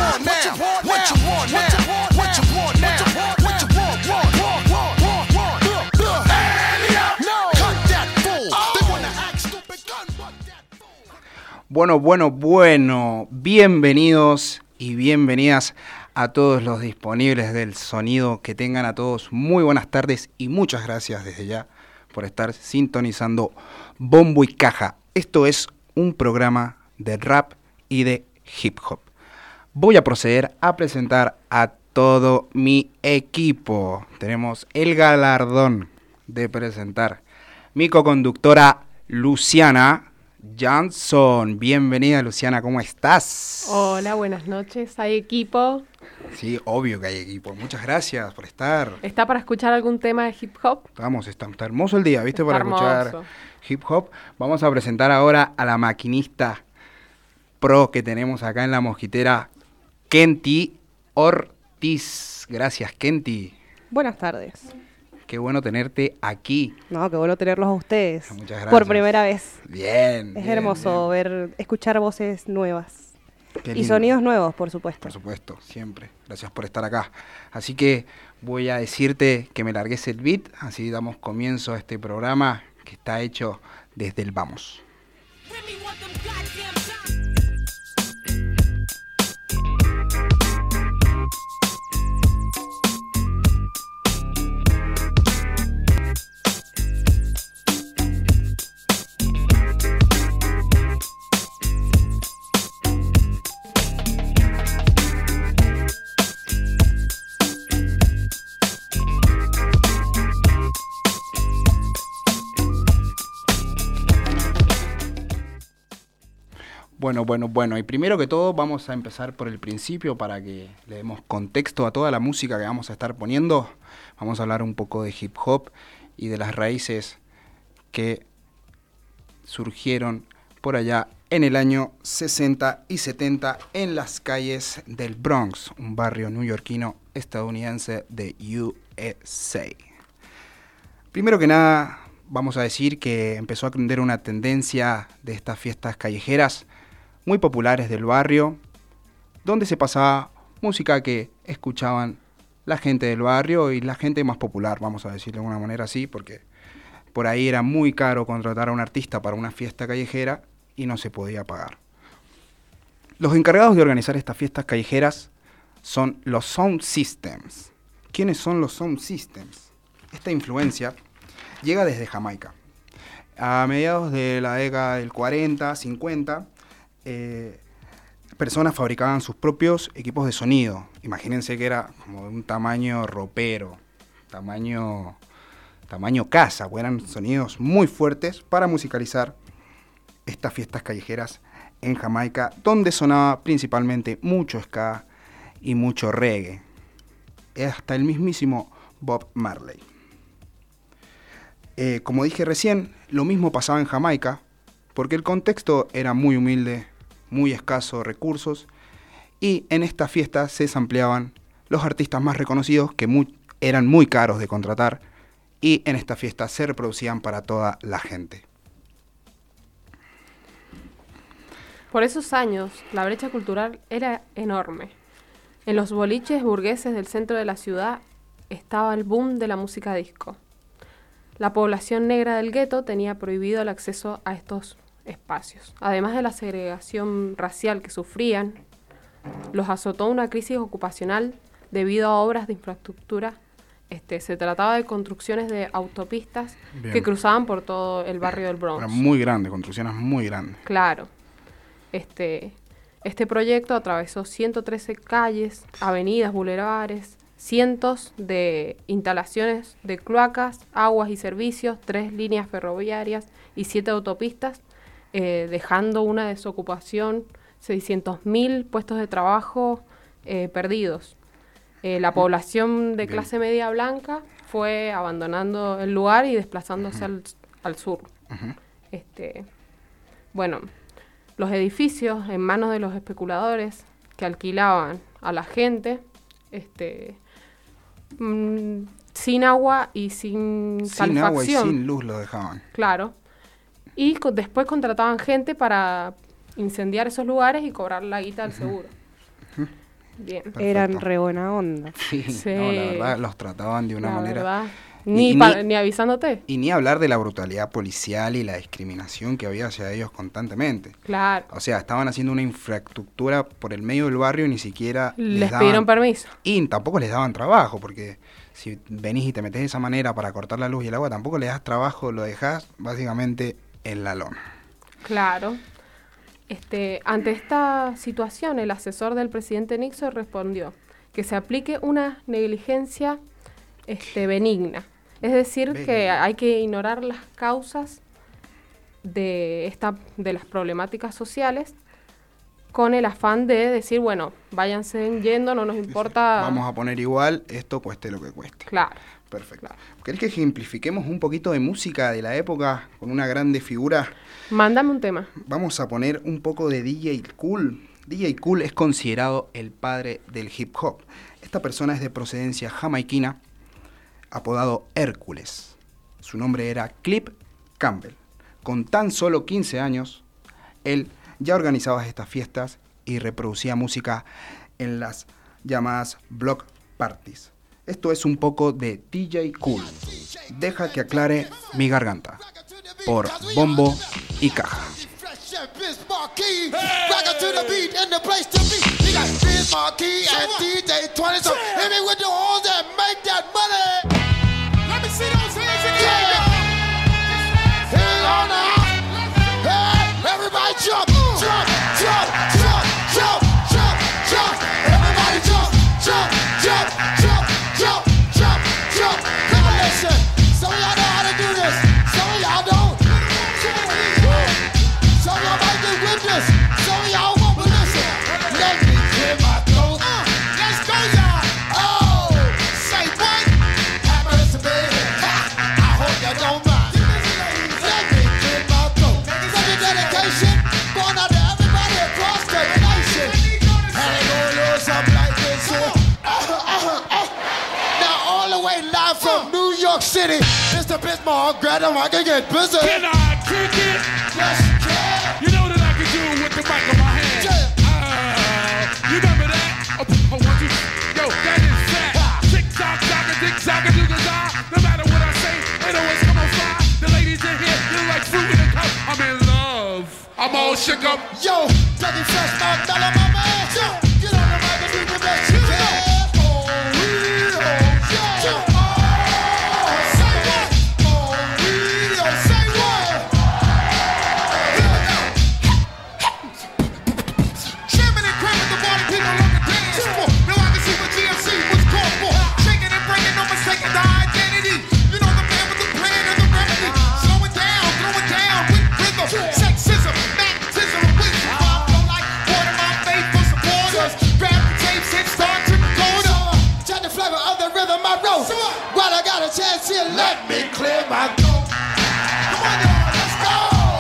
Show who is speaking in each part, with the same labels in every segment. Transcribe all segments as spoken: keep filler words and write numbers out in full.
Speaker 1: want now? What you want now? What you want now? What you want? Want, want, want, want, want. Look, look. No, cut that fool. They wanna act stupid, gun, but that fool.
Speaker 2: Bueno, bueno, bueno. Bienvenidos y bienvenidas a todos los disponibles del sonido. Que tengan a todos muy buenas tardes y muchas gracias desde ya por estar sintonizando Bombo y Caja. Esto es un programa de rap y de hip hop. Voy a proceder a presentar a todo mi equipo. Tenemos el galardón de presentar mi coconductora Luciana Jansson. Bienvenida, Luciana, ¿cómo estás?
Speaker 3: Hola, buenas noches. ¿Hay equipo?
Speaker 2: Sí, obvio que hay equipo. Muchas gracias por estar.
Speaker 3: ¿Está para escuchar algún tema de hip hop?
Speaker 2: Vamos, está, está hermoso el día, ¿viste?
Speaker 3: Está
Speaker 2: Para
Speaker 3: hermoso.
Speaker 2: Escuchar hip hop. Vamos a presentar ahora a la maquinista pro que tenemos acá en la mosquitera, Kenty Ortiz. Gracias, Kenty.
Speaker 4: Buenas tardes.
Speaker 2: Qué bueno tenerte aquí.
Speaker 4: No, qué bueno tenerlos a ustedes.
Speaker 2: Muchas gracias.
Speaker 4: Por primera vez.
Speaker 2: Bien.
Speaker 4: Es
Speaker 2: bien,
Speaker 4: hermoso
Speaker 2: bien.
Speaker 4: ver, escuchar voces nuevas.
Speaker 2: Qué
Speaker 4: Y
Speaker 2: lindo.
Speaker 4: sonidos nuevos, por supuesto.
Speaker 2: Por supuesto, siempre. Gracias por estar acá. Así que voy a decirte que me largues el beat, así damos comienzo a este programa que está hecho desde el vamos. Bueno, bueno, bueno, y primero que todo vamos a empezar por el principio para que le demos contexto a toda la música que vamos a estar poniendo. Vamos a hablar un poco de hip hop y de las raíces que surgieron por allá en el año sesenta y setenta en las calles del Bronx, un barrio neoyorquino estadounidense de U S A. Primero que nada, vamos a decir que empezó a aprender una tendencia de estas fiestas callejeras muy populares del barrio, donde se pasaba música que escuchaban la gente del barrio y la gente más popular, vamos a decirlo de alguna manera así, porque por ahí era muy caro contratar a un artista para una fiesta callejera y no se podía pagar. Los encargados de organizar estas fiestas callejeras son los Sound Systems. ¿Quiénes son los Sound Systems? Esta influencia llega desde Jamaica. A mediados de la década del cuarenta, cincuenta, eh, personas fabricaban sus propios equipos de sonido. Imagínense que era como de un tamaño ropero, tamaño, tamaño casa, pues eran sonidos muy fuertes para musicalizar estas fiestas callejeras en Jamaica, donde sonaba principalmente mucho ska y mucho reggae. Hasta el mismísimo Bob Marley. Eh, como dije recién, lo mismo pasaba en Jamaica, porque el contexto era muy humilde, muy escasos recursos, y en estas fiestas se sampleaban los artistas más reconocidos que muy, eran muy caros de contratar, y en estas fiestas se reproducían para toda la gente.
Speaker 3: Por esos años, la brecha cultural era enorme. En los boliches burgueses del centro de la ciudad estaba el boom de la música disco. La población negra del gueto tenía prohibido el acceso a estos espacios. Además de la segregación racial que sufrían, los azotó una crisis ocupacional debido a obras de infraestructura. Este, se trataba de construcciones de autopistas
Speaker 2: Bien.
Speaker 3: que cruzaban por todo el barrio del Bronx.
Speaker 2: Eran muy grandes, construcciones muy grandes.
Speaker 3: Claro. Este, este proyecto atravesó ciento trece calles, avenidas, bulevares, cientos de instalaciones de cloacas, aguas y servicios, tres líneas ferroviarias y siete autopistas, eh, dejando una desocupación, seiscientos mil puestos de trabajo eh, perdidos. Eh, la población de
Speaker 2: Bien.
Speaker 3: clase media blanca fue abandonando el lugar y desplazándose al, al sur.
Speaker 2: Uh-huh.
Speaker 3: Este, bueno, los edificios en manos de los especuladores que alquilaban a la gente, este, mmm, sin agua y sin,
Speaker 2: Sin
Speaker 3: calefacción.
Speaker 2: agua y sin luz lo dejaban.
Speaker 3: Claro. Y co- después contrataban gente para incendiar esos lugares y cobrar la guita del seguro. Bien.
Speaker 4: Eran
Speaker 2: Perfecto.
Speaker 4: re buena onda.
Speaker 2: Sí,
Speaker 3: Sí.
Speaker 2: no, la verdad los trataban de una
Speaker 3: La
Speaker 2: manera...
Speaker 3: verdad.
Speaker 2: Y-
Speaker 3: Ni,
Speaker 2: y
Speaker 3: pa-
Speaker 2: ni-
Speaker 3: ni avisándote.
Speaker 2: Y ni hablar de la brutalidad policial y la discriminación que había hacia ellos constantemente.
Speaker 3: Claro.
Speaker 2: O sea, estaban haciendo una infraestructura por el medio del barrio y ni siquiera
Speaker 3: Les
Speaker 2: daban-
Speaker 3: pidieron permiso.
Speaker 2: Y tampoco les daban trabajo, porque si venís y te metés de esa manera para cortar la luz y el agua, tampoco le das trabajo, lo dejás básicamente en la lona.
Speaker 3: Claro. Este, ante esta situación, el asesor del presidente Nixon respondió que se aplique una negligencia este, benigna. Es decir, que
Speaker 2: Benigna.
Speaker 3: hay que ignorar las causas de, esta, de las problemáticas sociales con el afán de decir, bueno, váyanse yendo, no nos importa.
Speaker 2: Vamos a poner igual, esto cueste lo que cueste.
Speaker 3: Claro.
Speaker 2: Perfecto.
Speaker 3: Claro.
Speaker 2: ¿Querés que ejemplifiquemos un poquito de música de la época con una grande figura?
Speaker 3: Mándame un tema.
Speaker 2: Vamos a poner un poco de D J Kool. D J Kool es considerado el padre del hip hop. Esta persona es de procedencia jamaiquina, apodado Hércules. Su nombre era Clip Campbell. Con tan solo quince años, él ya organizaba estas fiestas y reproducía música en las llamadas block parties. Esto es un poco de D J Kool. Deja que aclare mi garganta. Por Bombo y Caja.
Speaker 1: Fresh and Biz Marquee, rockin' to the beat and the place to be. We got Biz Marquee and D J twenty, so hit me with the horns and make that money. Let me see those hands again. Yeah. Hang on now. Hey, everybody jump, jump, jump, jump, jump, jump, jump. Everybody jump, jump, jump, jump, jump, jump, jump. Come on, listen. Some of y'all know how to do this. Some of y'all don't. Some of y'all might get with this. Some of y'all won't, but listen. Let me clear my throat. Uh, let's go, y'all. Oh, say what? Have mercy, baby. Ha, I hope you don't mind. Let me clear my throat. Such a dedication going out to everybody across the nation. And they gonna lose something like this here. Uh, uh, uh. Now all the way live from New York City, Mister Bismarck, grab him, I can get busy.
Speaker 5: Can I kick it?
Speaker 1: Yes, you can.
Speaker 5: You know that I can do it with the mic in my hand.
Speaker 1: Yeah.
Speaker 5: Uh, you remember that? Oh, oh, one, two, yo, that is fat. Tick tock, tock, a tick tock, a tick tock. No matter what I say, it always come on fly. The ladies in here, you like fruit in a cup. I'm in love. I'm all shook up.
Speaker 1: Yo, Dougie Fresh, my mellow, my man. Yo, get on the mic and do the best you can. Oh, real, yeah. Oh, say what? Oh, real, say what? Here we go. Jamming and cramming the body, people on the dance floor. Now I can see what G M C was called for. Shaking and breaking, no mistaking the identity. You know the man with the plan and the remedy. Slow it down, throw it down with rhythm. Sexism, magnetism, and wisdom. I flow like water, my faithful supporters. Grab the tapes and start to record them. Check the flavor of the rhythm I wrote. While I got a chance here, let me clear my throat. Come on, y'all, let's go.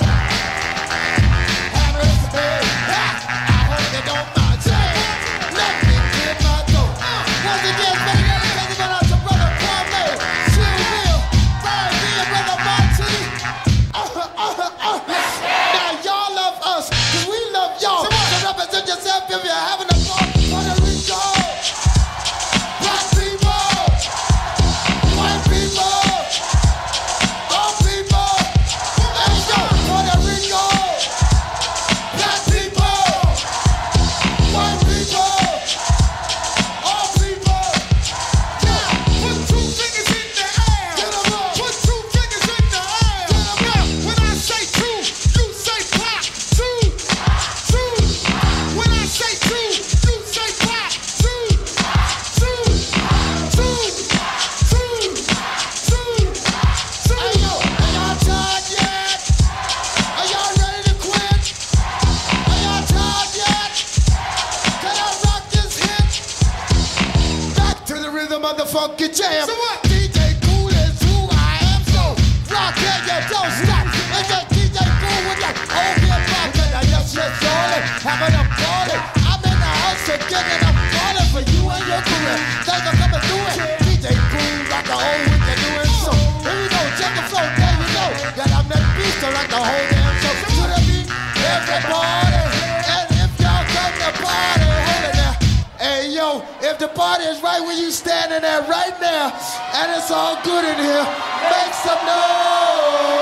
Speaker 1: Have mercy, baby. Ha, I hope you don't mind. Yeah. Let me clear my throat. Once again, baby, let me take it out to Brother Kwame, Chill Will, Brian D, and Brother Monty. Uh, uh, uh, uh. Now y'all love us, 'cause we love y'all. So represent yourself if you're having a ball. Puerto Rico, black people, white people, all people. Hey yo, Puerto Rico, black people, white people, all people. Yeah, put two fingers in the air. Get 'em up. Put two fingers in the air. Get 'em up. When I say two, you say pop. Two, two. When I say two, you say pop. Two, two, two, two, two, two. Hey yo, are y'all tired yet? Are y'all ready to quit? Are y'all tired yet? Can I rock this hit? Back to the rhythm of the funky jam. So what? D J Kool is who I am. So rock it, you don't stop. It's just D J Kool with that old hip hop. And I just let y'all in, having a party. I'm in the house again and I'm calling for you and your career. Thanks for coming through it. D J Kool rock the whole week and doing so. Here we go, check the flow, there you know. That I'm that beast to rock the whole damn show. To the beat, everybody. And if y'all come to party, hold it now. Hey So if the party is right where you standing at right now, and it's all good in here, make some noise.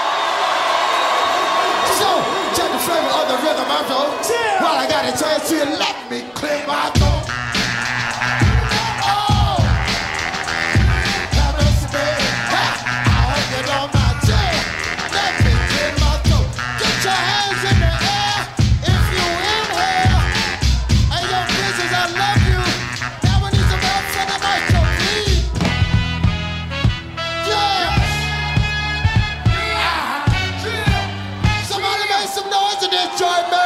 Speaker 1: So check the flavor of the rhythm I wrote. While I got a chance to let me clear my throat. Oh, have mercy, baby. Ha, I hope you know my jam. Let me clear my throat. Get your hands in the air if you in here. Hey, yo, business, I love you. Now we need some help from the micro, please. Yeah. Ah, yeah. Somebody make some noise in this joint, man.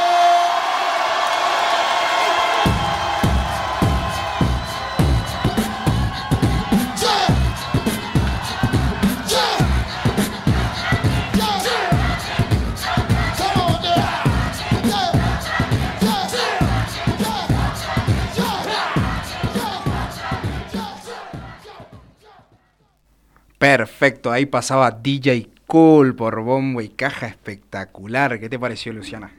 Speaker 2: Perfecto, ahí pasaba D J Kool por bombo y caja, espectacular. ¿Qué te pareció, Luciana?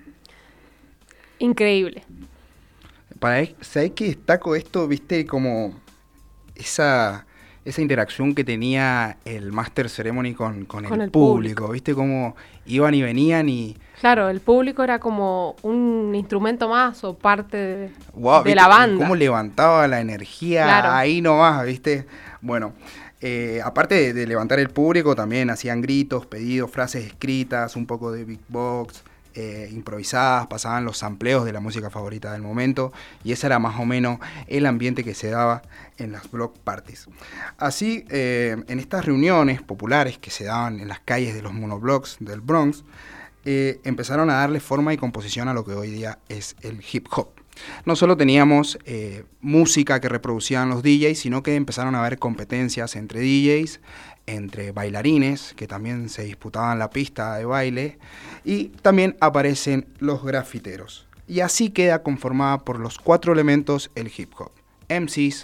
Speaker 3: Increíble.
Speaker 2: Para, ¿sabés qué destaco esto? Viste como esa, esa interacción que tenía el Master Ceremony con, con,
Speaker 3: Con
Speaker 2: el,
Speaker 3: el
Speaker 2: público.
Speaker 3: público.
Speaker 2: Viste cómo iban y venían y...
Speaker 3: Claro, el público era como un instrumento más o parte de,
Speaker 2: Wow,
Speaker 3: de
Speaker 2: ¿viste?
Speaker 3: la banda.
Speaker 2: Cómo levantaba la energía
Speaker 3: Claro.
Speaker 2: ahí nomás, ¿viste? Bueno, eh, aparte de, de levantar el público, también hacían gritos, pedidos, frases escritas, un poco de beatbox, eh, improvisadas, pasaban los sampleos de la música favorita del momento, y ese era más o menos el ambiente que se daba en las block parties. Así, eh, en estas reuniones populares que se daban en las calles de los monoblocks del Bronx, eh, empezaron a darle forma y composición a lo que hoy día es el hip hop. No solo teníamos eh, música que reproducían los D Js, sino que empezaron a haber competencias entre D Js, entre bailarines, que también se disputaban la pista de baile, y también aparecen los grafiteros. Y así queda conformada por los cuatro elementos el hip hop: M Cs,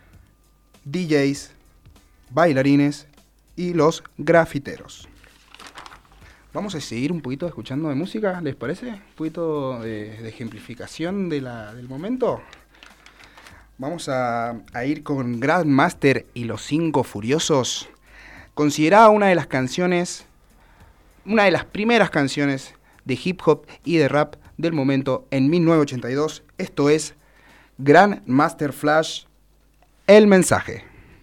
Speaker 2: D Js, bailarines y los grafiteros. Vamos a seguir un poquito escuchando de música, ¿les parece? Un poquito de, de ejemplificación de la, del momento. Vamos a, a ir con Grandmaster y los Cinco Furiosos, considerada una de las canciones, una de las primeras canciones de hip hop y de rap del momento en mil novecientos ochenta y dos. Esto es Grandmaster Flash, El Mensaje.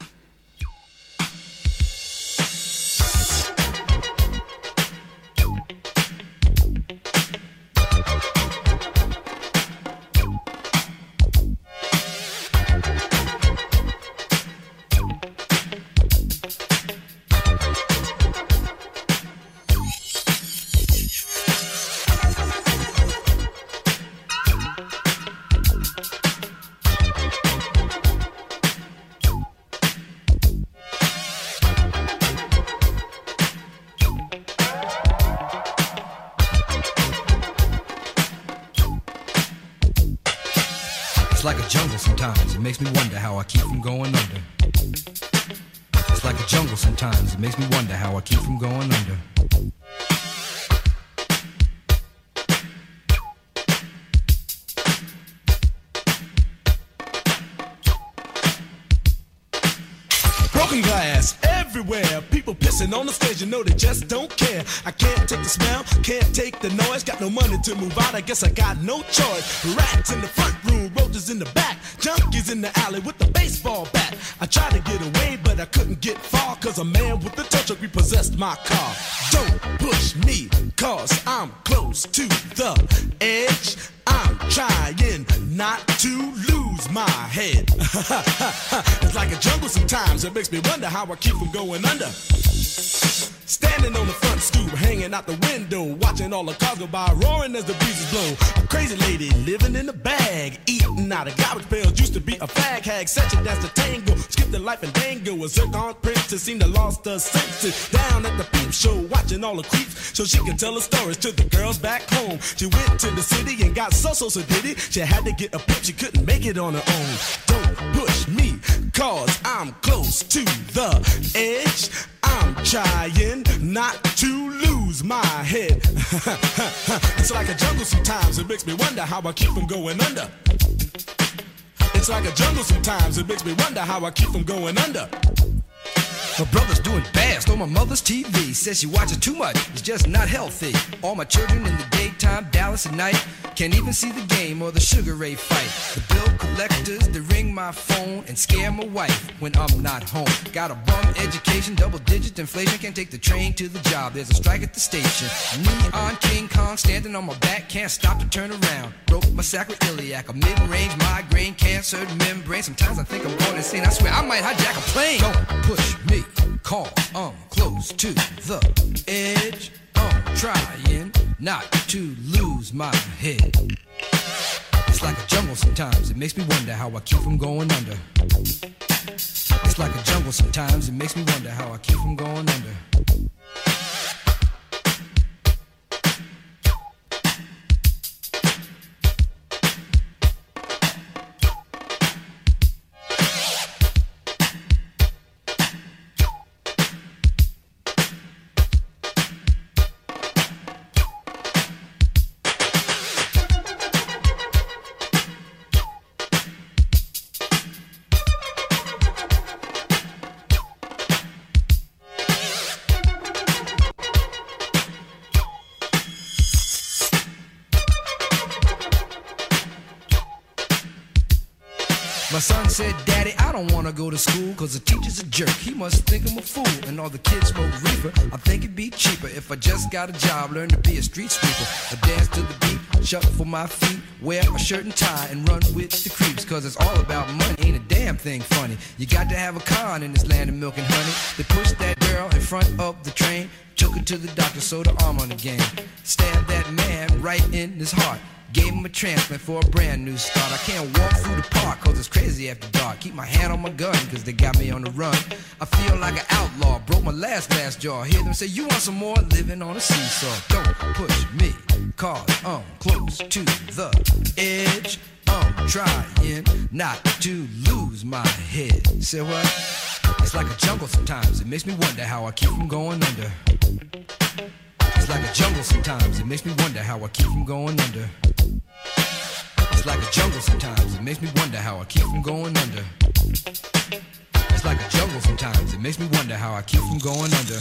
Speaker 6: Like a jungle sometimes, it makes me wonder how I keep from going under. It's like a jungle sometimes, it makes me wonder how I keep from going under. Broken glass everywhere, people pissing on the stage, you know they just don't care. I can't take the smell, can't take the noise, got no money to move out, I guess I got no choice. Rats in the front room, roaches in the back, junkies in the alley with the baseball bat. I tried to get away, but I couldn't get far, cause a man with a tow truck repossessed my car. Don't push me, cause I'm close to the edge. I'm trying not to lose my head. It's like a jungle sometimes, it makes me wonder how I keep from going under. Standing on the front stoop, hanging out the window, watching all the cars go by, roaring as the breezes blow. A crazy lady living in a bag, eating out of garbage pails, used to be a fag hag, such a dance to tango, skipped the life and dango. A zircon princess seemed to lost her senses, down at the peep show, watching all the creeps, so she could tell her stories to the girls back home. She went to the city and got so so so did it. She had to get a pimp, she couldn't make it on her own. Don't push me, cause I'm close to the edge. I'm trying not to lose my head. It's like a jungle sometimes, it makes me wonder how I keep from going under. It's It's like a jungle sometimes. It makes me wonder how I keep from going under.
Speaker 7: My brother's doing bad, stole my mother's T V. Says she watches too much, it's just not healthy. All my children in the daytime, Dallas at night. Can't even see the game or the Sugar Ray fight. The bill collectors, they ring my phone and scare my wife when I'm not home. Got a bum education, double digit inflation. Can't take the train to the job, there's a strike at the station. Neon King Kong standing on my back, can't stop to turn around. Broke my sacroiliac, a mid-range migraine, cancer membrane. Sometimes I think I'm going insane, I swear I might hijack a plane. Don't push me, call, I'm close to the edge. I'm trying not to lose my head. It's like a jungle sometimes, it makes me wonder how I keep from going under. It's like a jungle sometimes, it makes me wonder how I keep from going under. My son said, Daddy, I don't wanna go to school, cause the teacher's a jerk. He must think I'm a fool, and all the kids smoke reefer. I think it'd be cheaper if I just got a job, learn to be a street sweeper. I dance to the beat, shuffle my feet, wear a shirt and tie, and run with the creeps. Cause it's all about money, ain't a damn thing funny. You got to have a con in this land of milk and honey. They pushed that girl in front of the train, took her to the doctor, sewed her arm on the game. Stabbed that man right in his heart, gave him a transplant for a brand new start. I can't walk through the park cause it's crazy after dark. Keep my hand on my gun cause they got me on the run. I feel like an outlaw, broke my last glass jaw. Hear them say, you want some more? Living on a seesaw. Don't push me cause I'm close to the edge. I'm trying not to lose my head. Say what? It's like a jungle sometimes, it makes me wonder how I keep from going under. It's like a jungle sometimes, it makes me wonder how I keep from going under. It's like a jungle sometimes, it makes me wonder how I keep from going under. It's like a jungle sometimes, it makes me wonder how I keep from going under.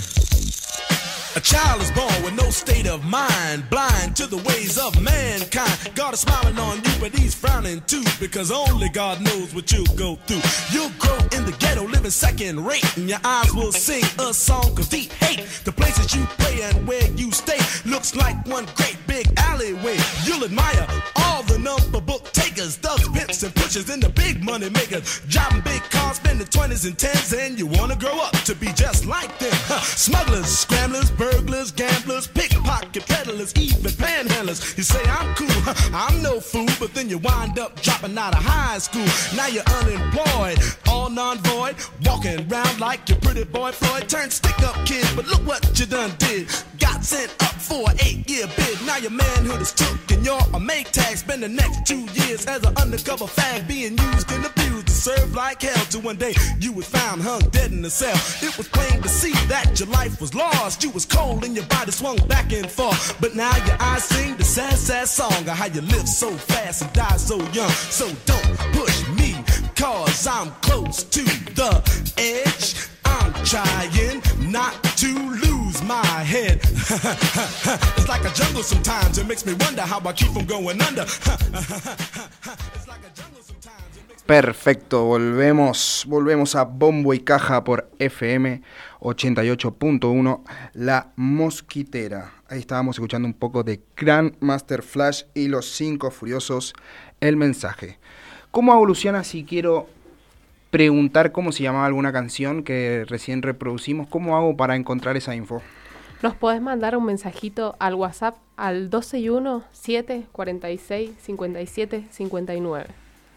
Speaker 6: A child is born with no state of mind, blind to the ways of mankind. God is smiling on you, but he's frowning too, because only God knows what you'll go through. You'll grow in the ghetto, living second rate, and your eyes will sing a song of deep hate. The places you play and where you stay looks like one great big alleyway. You'll admire all the number book takers, thugs, pimps, and pushers, and the big money makers, driving big cars, spending twenties and tens, and you wanna grow up to be just like them. Huh. Smugglers, scramblers, burglars, gamblers, pickpocket peddlers, even panhandlers. You say I'm cool, huh, I'm no fool, but then you wind up dropping out of high school. Now you're unemployed, all non-void, walking around like your pretty boy Floyd. Turned stick-up kid, but look what you done did. Got sent up for an eight-year bid. Now your manhood is took and you're a make tag. Spend the next two years as an undercover fag, being used and abused to serve like hell. Till one day you was found hung dead in a cell. It was plain to see that your life was lost. You was cold and your body swung back and forth. But now your eyes sing the sad, sad song of how you live so fast and die so young. So don't push me, cause I'm close to the edge. I'm trying not to lose my head. It's like a jungle sometimes, it makes me wonder how I keep from going under. It's like a jungle sometimes, it makes me...
Speaker 2: Perfecto, volvemos, volvemos a Bombo y Caja por F M ochenta y ocho punto uno, La Mosquitera. Ahí estábamos escuchando un poco de Grandmaster Flash y Los Cinco Furiosos, El Mensaje. ¿Cómo evoluciona si quiero preguntar cómo se llamaba alguna canción que recién reproducimos? ¿Cómo hago para encontrar esa info?
Speaker 3: Nos podés mandar un mensajito al WhatsApp al dos seis uno, siete cuatro seis, cinco siete cinco nueve.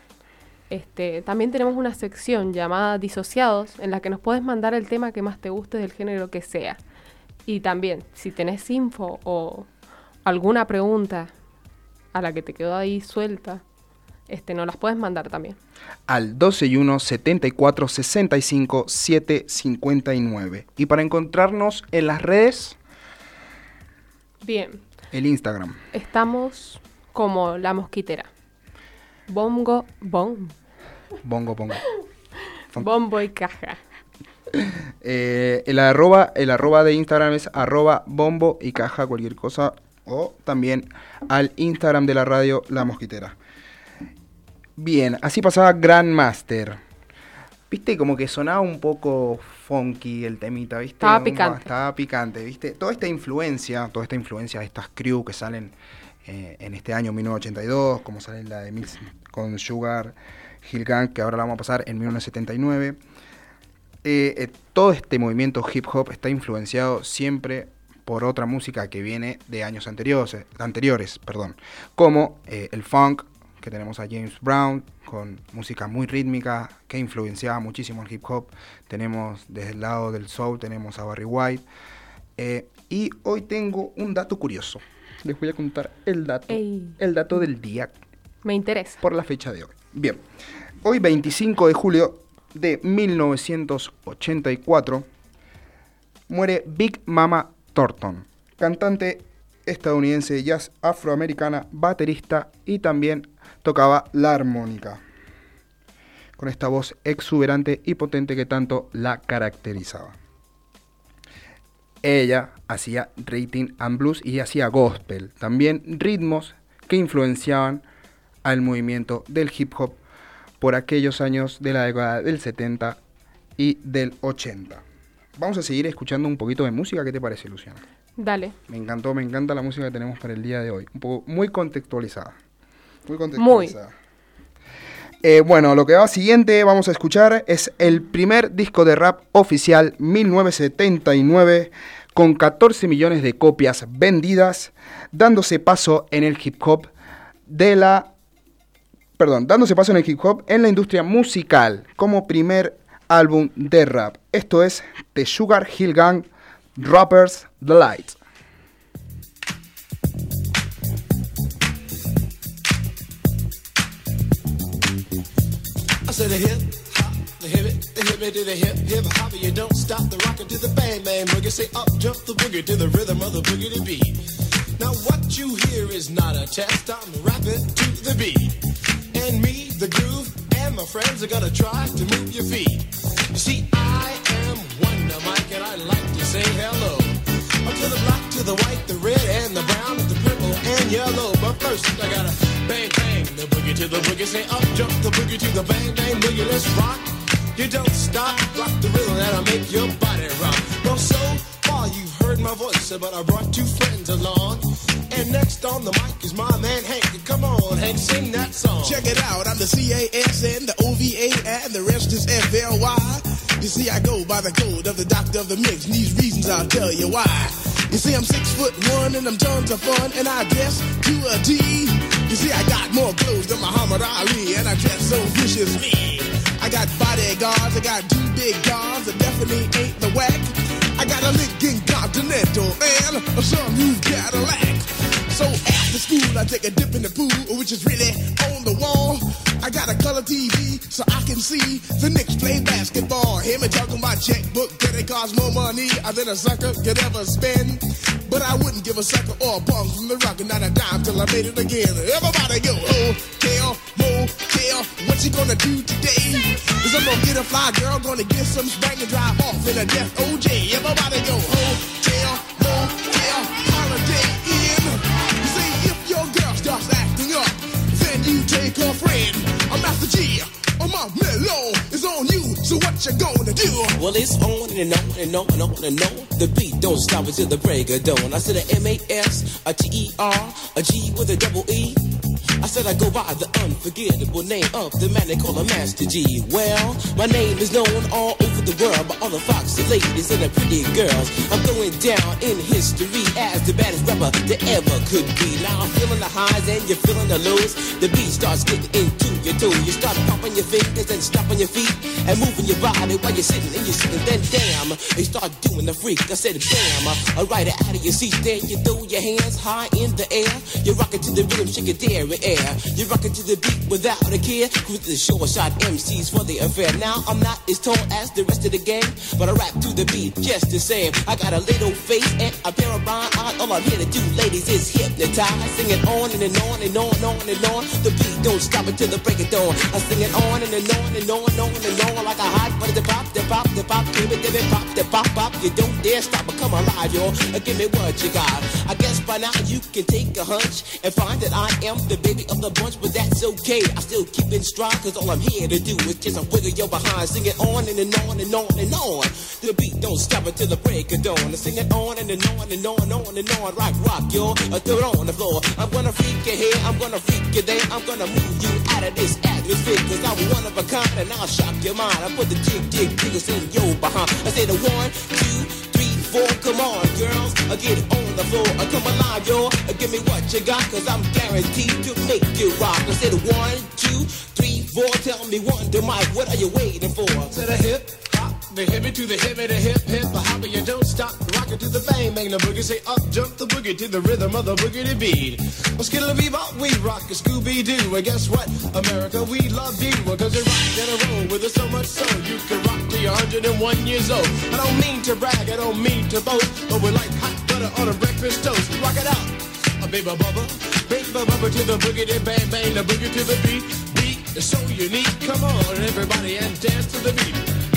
Speaker 3: Este, también tenemos una sección llamada Disociados, en la que nos puedes mandar el tema que más te guste del género que sea. Y también, si tenés info o alguna pregunta a la que te quedó ahí suelta, este, nos las puedes mandar también.
Speaker 2: Al dos seis uno, siete cuatro seis cinco, siete cinco nueve. Y para encontrarnos en las redes,
Speaker 3: bien,
Speaker 2: el Instagram.
Speaker 3: Estamos como La Mosquitera. Bongo, bom.
Speaker 2: Bongo, pongo. Funk.
Speaker 3: Bombo y caja.
Speaker 2: Eh, el, arroba, el arroba de Instagram es arroba bombo y caja, cualquier cosa. O también al Instagram de la radio La Mosquitera. Bien, así pasaba Grandmaster. Viste, como que sonaba un poco funky el temita, ¿viste?
Speaker 3: Estaba
Speaker 2: Un-
Speaker 3: picante.
Speaker 2: Estaba picante, ¿viste? Toda esta influencia, toda esta influencia de estas crew que salen eh, en este año mil novecientos ochenta y dos, como sale la de Mix con Sugar Hill Gang, que ahora la vamos a pasar en mil novecientos setenta y nueve. Eh, eh, todo este movimiento hip hop está influenciado siempre por otra música que viene de años anteriores, anteriores perdón, como eh, el funk, que tenemos a James Brown, con música muy rítmica, que influenciaba muchísimo el hip hop. Tenemos desde el lado del soul, tenemos a Barry White. Eh, y hoy tengo un dato curioso. Les voy a contar el dato,
Speaker 3: Ey.
Speaker 2: el dato del día
Speaker 3: Me interesa.
Speaker 2: por la fecha de hoy. Bien, hoy veinticinco de julio de mil novecientos ochenta y cuatro muere Big Mama Thornton, cantante estadounidense de jazz afroamericana, baterista y también tocaba la armónica, con esta voz exuberante y potente que tanto la caracterizaba. Ella hacía rhythm and blues y hacía gospel, también ritmos que influenciaban al movimiento del hip hop por aquellos años de la década del setenta y del ochenta. Vamos a seguir escuchando un poquito de música. ¿Qué te parece, Luciana?
Speaker 3: Dale.
Speaker 2: Me encantó, me encanta la música que tenemos para el día de hoy. Un poco muy contextualizada. Muy contextualizada. Eh, bueno, lo que va siguiente vamos a escuchar es el primer disco de rap oficial, mil novecientos setenta y nueve, con catorce millones de copias vendidas, dándose paso en el hip hop de la... Perdón, dándose paso en el hip hop en la industria musical como primer álbum de rap. Esto es The Sugar Hill Gang, Rapper's Delight.
Speaker 6: I said a hip hop, the hip it, the hip it to the hip hip hop. You don't stop the rockin' to the bang bang boogie. Say up jump the boogie to the rhythm of the boogie to beat. Now what you hear is not a test. I'm rapping to the beat, and me, the groove, and my friends are gonna try to move your feet. You see, I am Wonder Mike, and I like to say hello. Up to the black, to the white, the red, and the brown, the purple, and yellow. But first, I gotta bang, bang, the boogie to the boogie. Say up, jump the boogie to the bang, bang, boogie. Let's rock. You don't stop, rock the rhythm that'll make your body rock. Well, so far you've heard my voice, but I brought two friends along. And next on the mic is my man Hank. Come on, Hank, sing that song.
Speaker 8: Check it out, I'm the C A S N, the O V A, and the rest is F L Y. You see, I go by the code of the doctor of the mix, and these reasons I'll tell you why. You see, I'm six foot one, and I'm tons of fun, and I dress to a T. You see, I got more clothes than Muhammad Ali, and I dress so viciously. I got bodyguards, I got two big guns that definitely ain't the whack. I got a Lincoln Continental and a some new Cadillac. So after school, I take a dip in the pool, which is really on the wall. I got a color T V so I can see the Knicks play basketball. Hear me talking about checkbook, that it costs more money than a sucker could ever spend. But I wouldn't give a sucker or a bum from the rock and not a dime till I made it again. Everybody go, hotel, motel, what you gonna do today? Cause I'm gonna get a fly girl, gonna get some spank and drive off in a death O J. Everybody go, hotel, motel, holiday in. You see, if your girl starts acting up, then you take her friend. I'm Master G, on my mellow is on you, so what you gonna do?
Speaker 6: Well, it's on and on and on and on and on. The beat don't stop until the break of dawn. I said a M A S, a T E R, a G with a double E. I said I go by the unforgettable name of the man they call a Master G. Well, my name is known all over the world by all the foxy ladies and the pretty girls. I'm going down in history as the baddest rapper that ever could be. Now I'm feeling the highs and you're feeling the lows. The beat starts getting into your toe. You start popping your fingers and stomping your feet and moving your body while you're sitting and you're sitting. Then damn, they start doing the freak. I said bam, I ride it out of your seat. Then you throw your hands high in the air. You're rocking to the rhythm, shake it there and air. You're rocking to the beat without a care. Cruise the short shot M Cs for the affair. Now I'm not as tall as the rest
Speaker 9: rest of the gang, but I rap to the beat just the same. I got a little face and a pair of rhyme eyes. All I'm here to do, ladies, is hypnotize. Sing it on and, and on and on and on and on. The beat don't stop until the break of dawn. I sing it on and, and on and on and on and on like a hot butter. The pop, the pop, the pop, give it, give it, pop, the pop, pop. You don't dare stop or come alive, y'all. Give me what you got. I guess by now you can take a hunch and find that I am the baby of the bunch, but that's okay. I still keep in stride, cause all I'm here to do is just a wiggle your behind. Sing it on and, and on and on and on. The beat don't stop until the break of dawn. I sing it on and, and on and on and on and on. Rock, rock, y'all. I throw it on the floor. I'm gonna freak you here, I'm gonna freak you there. I'm gonna move you out of this atmosphere, cause I'm one of a kind and I'll shock your mind. I put the jig, jig, jiggles in your behind. I say the one, two, three, four. Come on, girls, I get on the floor. I come alive, y'all. Give me what you got, cause I'm guaranteed to make you rock. I say the one, two, three, four. Tell me one to Mike, what are you waiting for?
Speaker 6: To the hip, hop, the hippie to the hippie, the hip, hip, the hopper, you don't stop. Rock it to the bang, bang the boogie. Say up, jump the boogie to the rhythm of the boogie to beat. Well, skittle bebop, we rock a Scooby-Doo. And guess what? America, we love you. Cause you rock in a row with us so much so you can rock till you're one hundred and one years old. I don't mean to brag, I don't mean to boast, but we're like hot butter on a breakfast toast. Rock it out, a baby bubba, baby bubba to the boogie, then bang, bang the boogie to the beat. Beat is so unique, come on everybody and dance to the beat.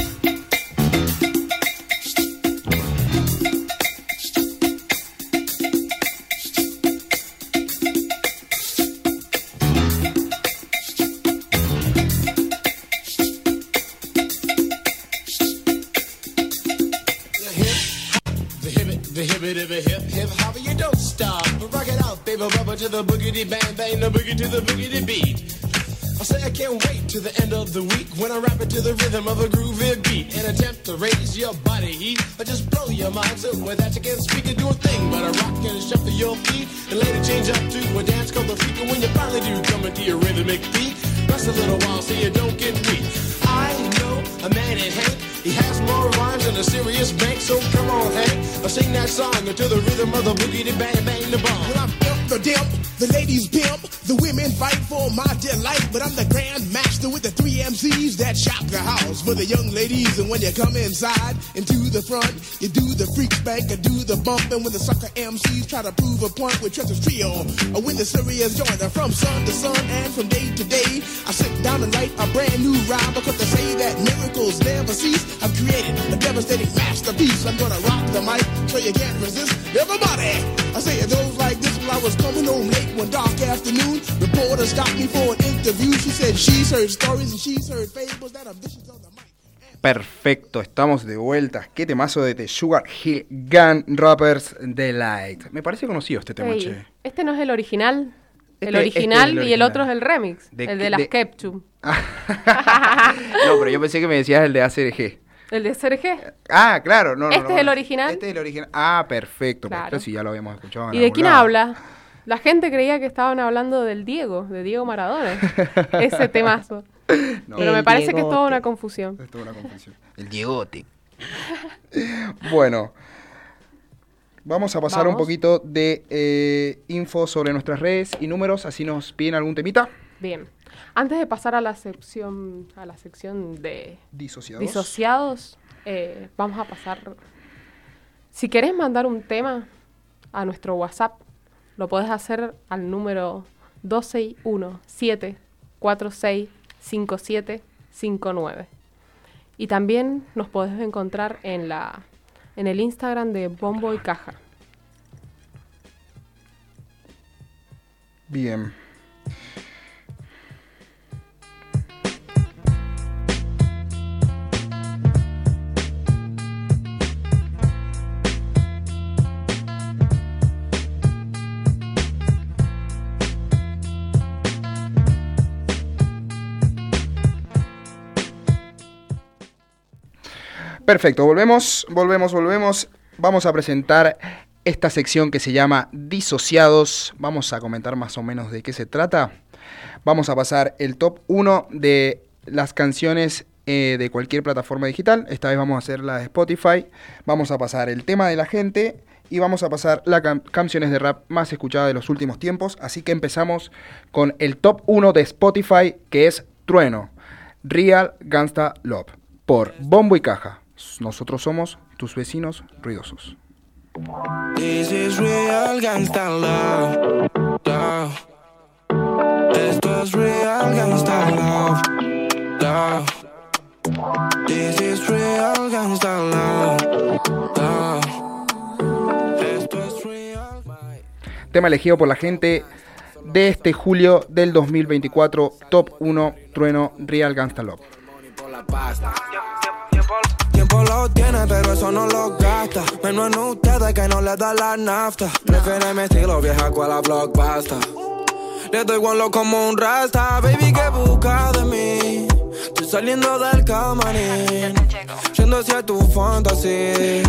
Speaker 6: Hip, hip, hopper, you don't stop. Rock it out, baby, rubber to the boogity bang, bang, the boogie to the boogity beat. I say I can't wait to the end of the week when I rap it to the rhythm of a groovy beat and attempt to raise your body heat or just blow your mind so with that you can't speak and do a thing but a rock and shuffle your feet and later change up to a dance called the freak. And when you finally do come into your rhythmic beat, rest a little while so you don't get weak. I know a man in Hank, he has more rhymes than a serious bank, so come on Hank, I'll sing that song to the rhythm of the boogie to bang bang the bomb.
Speaker 8: Well, I'm imp the dimp, the ladies pimp, the women fight for my delight, but I'm the grand master with the three M Cs that shock the house for the young ladies. And when you come inside into the front, you do the freak spank and do the bump. And when the sucker M Cs try to prove a point with Trevor's trio, or when the serious joiner from sun to sun and from day to day, I sit down and write a brand new rhyme because they say that miracles never cease. I've created a devastating masterpiece. I'm gonna rock the mic so you can't resist. Everybody, I say it goes like this. When I was coming home late one dark afternoon, reporter stopped me for an interview. She said she's heard stories and she's heard fables that are vicious on the mic.
Speaker 2: Perfecto, estamos de vuelta. Qué temazo de The Sugar Hill Gang Rappers Delight. Me parece conocido este tema,
Speaker 3: Ey,
Speaker 2: che.
Speaker 3: este no es el original.
Speaker 2: Este-
Speaker 3: el original
Speaker 2: este es el
Speaker 3: y el
Speaker 2: original.
Speaker 3: otro es el remix.
Speaker 2: De-
Speaker 3: el de las
Speaker 2: de-
Speaker 3: Kepchum.
Speaker 2: No, pero yo pensé que me decías el de A C R G.
Speaker 3: El de C R G.
Speaker 2: Ah, claro, no, no.
Speaker 3: ¿Este
Speaker 2: no,
Speaker 3: es el
Speaker 2: no.
Speaker 3: original?
Speaker 2: Este es el original. Ah, perfecto.
Speaker 3: Claro.
Speaker 2: Perfecto, sí, ya lo habíamos escuchado. en
Speaker 3: ¿Y de
Speaker 2: algún
Speaker 3: quién
Speaker 2: lado.
Speaker 3: habla? La gente creía que estaban hablando del Diego, de Diego Maradona. Ese temazo.
Speaker 2: No,
Speaker 3: Pero me
Speaker 4: El
Speaker 3: parece que es
Speaker 4: Diegote.
Speaker 3: toda una confusión.
Speaker 2: es toda una confusión. El Diegote. Bueno. Vamos a pasar
Speaker 3: Vamos.
Speaker 2: un poquito de eh, info sobre nuestras redes y números, así nos piden algún temita.
Speaker 3: Bien. Antes de pasar a la sección, a la sección de
Speaker 2: Disociados.
Speaker 3: disociados, eh, vamos a pasar. Si querés mandar un tema a nuestro WhatsApp, lo podés hacer al número dos seis uno siete cuatro seis cinco siete cinco nueve. Y también nos podés encontrar en la en el Instagram de Bombo y Caja.
Speaker 2: Bien. Perfecto, volvemos, volvemos, volvemos. Vamos a presentar esta sección que se llama Disociados. Vamos a comentar más o menos de qué se trata. Vamos a pasar el top uno de las canciones eh, de cualquier plataforma digital. Esta vez vamos a hacer la de Spotify. Vamos a pasar el tema de la gente y vamos a pasar las cam- canciones de rap más escuchadas de los últimos tiempos. Así que empezamos con el top uno de Spotify, que es Trueno, Real Gangsta Love. por Bombo y Caja. Nosotros somos tus vecinos ruidosos.
Speaker 10: This is real gangsta love, love. Esto es real gangsta love, love. This is real gangsta love, love. Esto es real.
Speaker 2: Tema elegido por la gente de este julio del dos mil veinticuatro, Top uno, Trueno, Real Gangsta Love.
Speaker 10: Tiempo lo tiene, pero eso no lo gasta. Menos en ustedes que no les da la nafta. Prefiere mi estilo vieja cual la blockbuster. Le doy guanlo como un rasta. Baby, ¿qué busca de mí? Estoy saliendo del camarín, yendo hacia tu fantasía.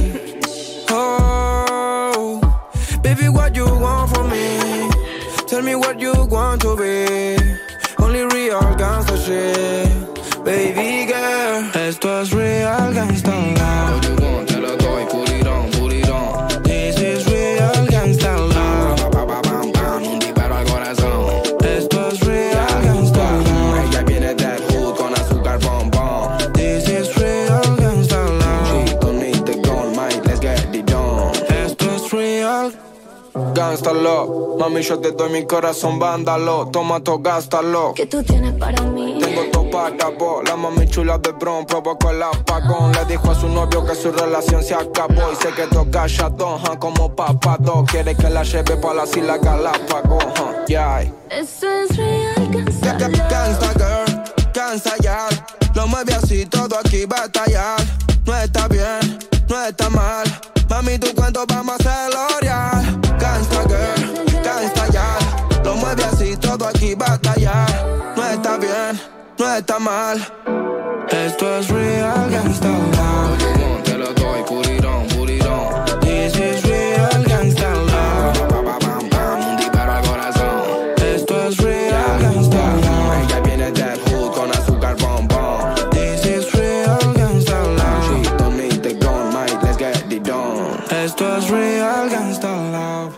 Speaker 10: Oh, baby, what you want from me? Tell me what you want to be. Only real gangsta shit. Baby girl, esto es real gangsta love. What you want, te lo doy, put it on, put it on. This is real gangsta love. Bam, bam, bam, bam, un disparo al corazón. Esto es real gangsta love. Ella viene del hood con azúcar bombón. This is real gangsta love. She don't need the gun, mate, let's get it done. Esto es real gangsta love. Mami, yo te doy mi corazón, vándalo. Toma todo, gástalo.
Speaker 11: ¿Qué tú tienes para mí?
Speaker 10: Tengo todo para vos. La mami chula de Bron provocó el apagón. Le dijo a su novio que su relación se acabó y se quedó callado, huh, como papado. Quiere que la lleve pa' las Islas Galápagos, huh, yeah.
Speaker 11: Eso es real gangsta love.
Speaker 10: Gangsta girl, gangsta ya. Lo mueve así, todo aquí va a estallar. No está bien, no está mal. Mami, tu cuento vamos a hacerlo real. Gangsta girl, gangsta ya. Lo mueve así, todo aquí va a estallar. No está bien, no está mal. Esto es real gangsta love. What you want, te lo doy, put it on, put it on. This is real gangsta love. Bam, bam, bam, bam, un disparo al corazón. Esto es real gangsta love. Ella viene del hood con azúcar bombón. This is real gangsta love. She don't need the gun, mate, let's get it done. Esto es real gangsta love.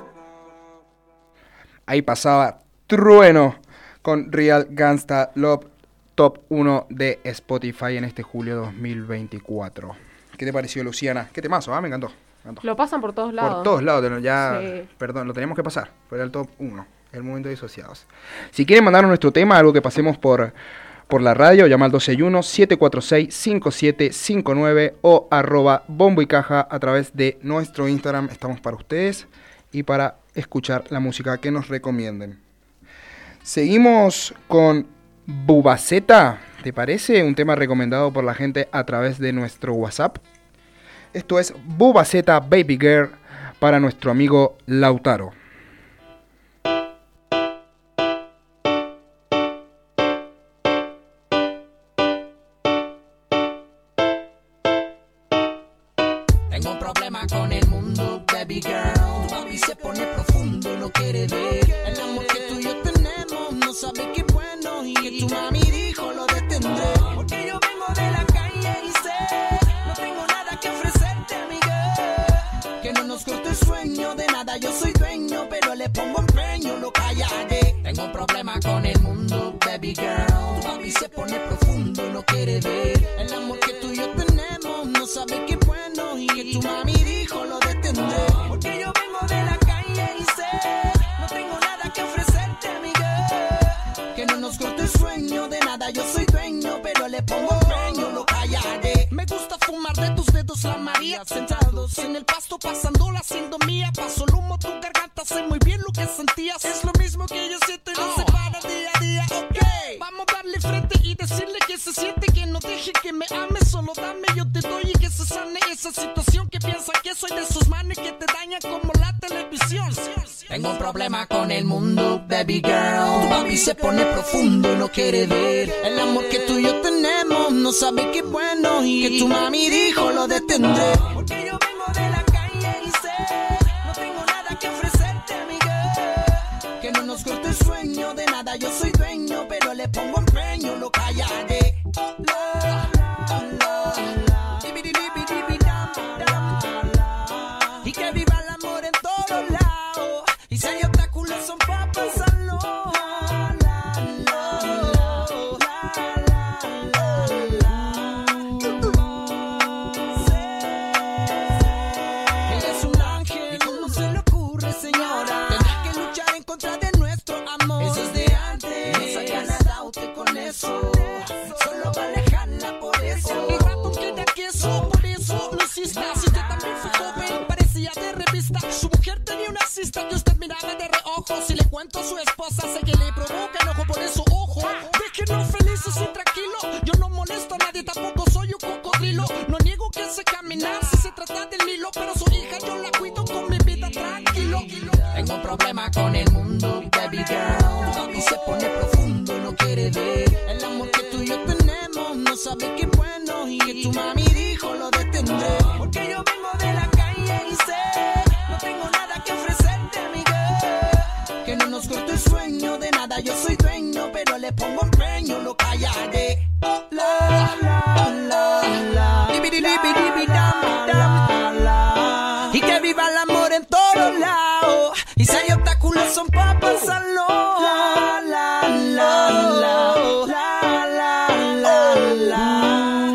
Speaker 2: Ahí pasaba Trueno con Real Gangsta Love, Top uno de Spotify en este julio dos mil veinticuatro. ¿Qué te pareció, Luciana? ¿Qué temazo? Ah, me encantó. Me encantó.
Speaker 3: Lo pasan por todos lados.
Speaker 2: Por todos lados, ya,
Speaker 3: Sí.
Speaker 2: perdón, lo teníamos que pasar, pero era el Top uno, el momento de disociados. Si quieren mandarnos nuestro tema, algo que pasemos por, por la radio, llama al dos seis uno, siete cuatro seis, cinco siete cinco nueve o arroba bombo y caja a través de nuestro Instagram. Estamos para ustedes y para escuchar la música que nos recomienden. Seguimos con Bubaceta, ¿te parece? Un tema recomendado por la gente a través de nuestro WhatsApp. Esto es Bubaceta Baby Girl para nuestro amigo Lautaro.
Speaker 7: Tengo un problema con el mundo, baby girl. Tu papi se pone profundo, no quiere ver el amor que tú y yo tenemos. No sabe qué es bueno y que tu mami dijo lo detendré. Porque yo vengo de la calle y sé, no tengo nada que ofrecerte, amiga. Que no nos corte el sueño, de nada yo soy dueño, pero le pongo empeño, lo callaré. Tengo un problema con el mundo, baby girl. Tu papi se pone profundo, no quiere ver el amor que tú y yo tenemos. No sabe qué es bueno y que tu mami dijo lo detendré. Porque yo vengo de la calle y sé, no tengo nada que ofrecerte, amiga. Que no nos corte el sueño, de nada yo soy dueño, pero le pongo empeño, lo callaré. Me gusta fumar de tus dedos la María, sentados en el pasto pasándola siendo mía. Paso el humo, tu garganta, sé muy bien lo que sentías. Es lo mismo que yo siento y no se para día a día, ok. Vamos a darle frente y decirle que se siente, que no deje que me ame, solo dame, yo te doy y que se sane esa situación. Que piensa que soy de esos manes que te dañan como la televisión. Tengo un problema con el mundo, baby girl. Tu papi se pone profundo y no quiere ver el amor que tú y yo tenemos. No sabe qué es bueno y que tu mami dijo lo detendré. Porque yo vengo de la calle y sé, no tengo nada que ofrecerte, amiga. Que no nos corte el sueño, de nada yo soy dueño, pero le pongo empeño, lo callaré. La, la, la, la. Y que viva el amor en todos lados. Y si hay obstáculos son pa' pasarlo. La, la, la, la, la, la, la.
Speaker 12: Suspecto que usted miraba de reojo. Si le cuento a su esposa, sé que le provoca enojo por eso, ojo. Déjenlo felices y tranquilo. Yo no molesto a nadie, tampoco soy un cocodrilo. No niego que sé caminar si se trata del Nilo, pero su hija yo la cuido con mi vida tranquilo. Tengo un problema con el mundo, baby girl. Y se pone profundo, no quiere ver el amor que tú y yo tenemos. No sabe qué es bueno y que tu mami dijo lo detendré. Porque yo vengo de la calle y sé, no tengo nada que ofrecerte, amiga. Que no nos corte el sueño, de nada yo soy dueño, pero le pongo empeño, lo callaré. Oh, la, la, la, la. Dibi, dibi, dibi, dam, dam, la. Y que viva el amor en todos lados. Y si hay obstáculos son pa' pasarlo. La, la, la, la, la, la, la, la.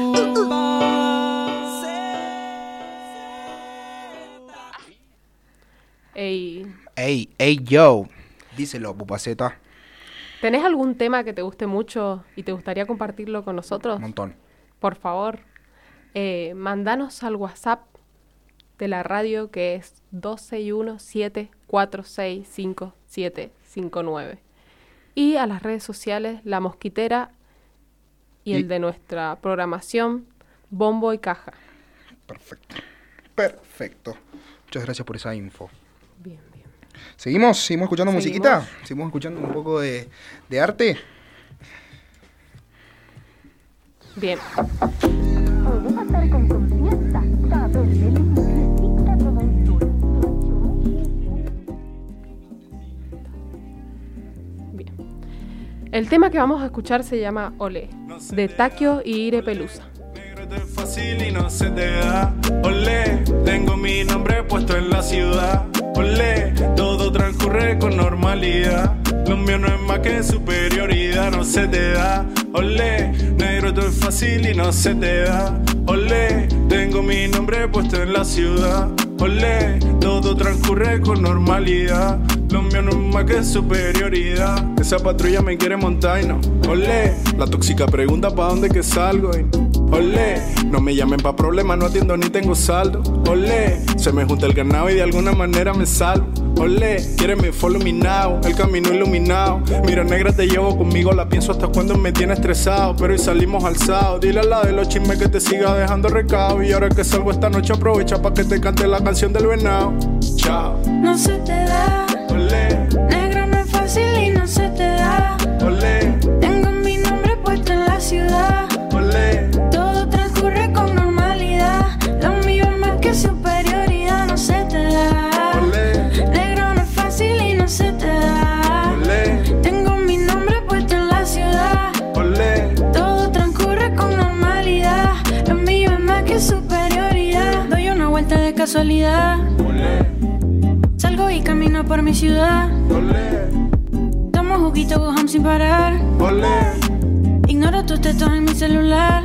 Speaker 3: Ey,
Speaker 2: Ey, ey, yo. Díselo, Pupaceta.
Speaker 3: ¿tenés algún tema que te guste mucho y te gustaría compartirlo con nosotros?
Speaker 2: Un montón.
Speaker 3: Por favor, eh, mandanos al WhatsApp de la radio, que es dos seis uno siete cuatro seis cinco siete cinco nueve. Y a las redes sociales, La Mosquitera y,
Speaker 2: Y-
Speaker 3: el de nuestra programación, Bombo y Caja.
Speaker 2: Perfecto. Perfecto. Muchas gracias por esa info.
Speaker 3: Bien, bien.
Speaker 2: ¿Seguimos? ¿Seguimos escuchando
Speaker 3: Seguimos.
Speaker 2: musiquita? ¿Seguimos escuchando un poco de, de arte?
Speaker 3: Bien.
Speaker 11: Podemos hacer con confianza. Saber de la música aventura.
Speaker 3: Bien. El tema que vamos a escuchar se llama Olé, de Takio y Ire Pelusa.
Speaker 13: Es fácil y no se te da. Olé, tengo mi nombre puesto en la ciudad. Olé, todo transcurre con normalidad. Lo mío no es más que superioridad, no se te da. Olé, negro, todo es fácil y no se te da. Olé, tengo mi nombre puesto en la ciudad. Olé, todo transcurre con normalidad. Lo mío no es más que superioridad. Esa patrulla me quiere montar y no. Olé, la tóxica pregunta pa' dónde que salgo y no. Olé, no me llamen pa' problemas, no atiendo ni tengo saldo. Olé, se me junta el ganado y de alguna manera me salvo. Olé, quiere mi follow me now, el camino iluminado. Mira negra, te llevo conmigo, la pienso hasta cuando me tiene estresado. Pero hoy salimos alzados, dile a la de los chismes que te siga dejando recado. Y ahora que salgo esta noche aprovecha pa' que te cante la canción del venado. Chao.
Speaker 11: No se te da.
Speaker 13: Olé,
Speaker 11: Negro no es fácil y no se te da.
Speaker 13: olé,
Speaker 11: Tengo mi nombre puesto en la ciudad.
Speaker 13: olé,
Speaker 11: Todo transcurre con normalidad. Lo mío es más que superioridad. No se te da.
Speaker 13: olé,
Speaker 11: Negro no es fácil y no se te da.
Speaker 13: olé,
Speaker 11: Tengo mi nombre puesto en la ciudad.
Speaker 13: olé.
Speaker 11: Todo transcurre con normalidad. Lo mío es más que superioridad. Doy una vuelta de casualidad. Salgo y camino por mi ciudad. Tomo juguito, go home sin parar. Ignoro tus tetos en mi celular.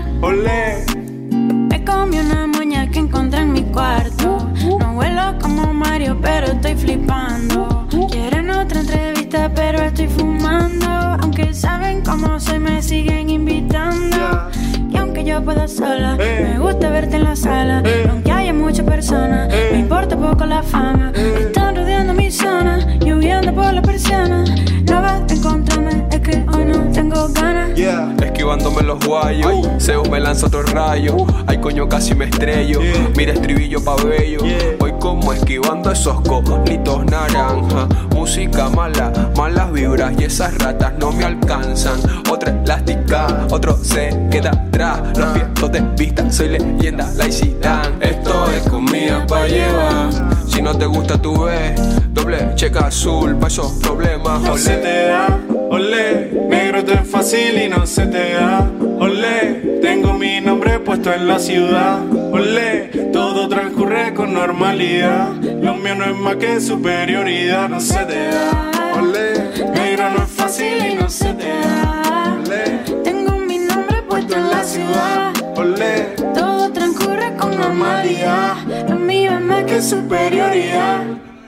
Speaker 11: Me comí una moña que encontré en mi cuarto. No vuelo como Mario, pero estoy flipando. Quieren otra entrevista, pero estoy fumando. Aunque saben cómo soy, me siguen invitando. Y aunque yo pueda sola, me gusta verte en la sala. Aunque haya muchas personas, me importa poco la fama. Están rodeando mi zona, lloviendo por la persiana. No vas a encontrarme, es que hoy no tengo ganas.
Speaker 14: Yeah. Esquivándome los guayos, Zeus me lanza otro rayo. Ay coño, casi me estrello. Mira estribillo pa' bello. Voy como esquivando esos conitos naranja. Música mala, malas vibras y esas ratas no me alcanzan. Otra elástica, otro se queda atrás. Los vientos de vista, soy leyenda, la Zidane. Esto es comida pa' llevar. Si no te gusta tú ves, doble checa azul pa' esos problemas.
Speaker 13: No se te da, olé, negro te es fácil y no se te da. Olé, tengo mi nombre puesto en la ciudad. Olé, todo transcurre con normalidad. Lo mío no es más que superioridad, no se te da. Olé, negro no es fácil y no se te da. Olé,
Speaker 11: Tengo mi nombre puesto en la ciudad.
Speaker 13: olé,
Speaker 11: Todo transcurre con normalidad. Lo mío es más que superioridad.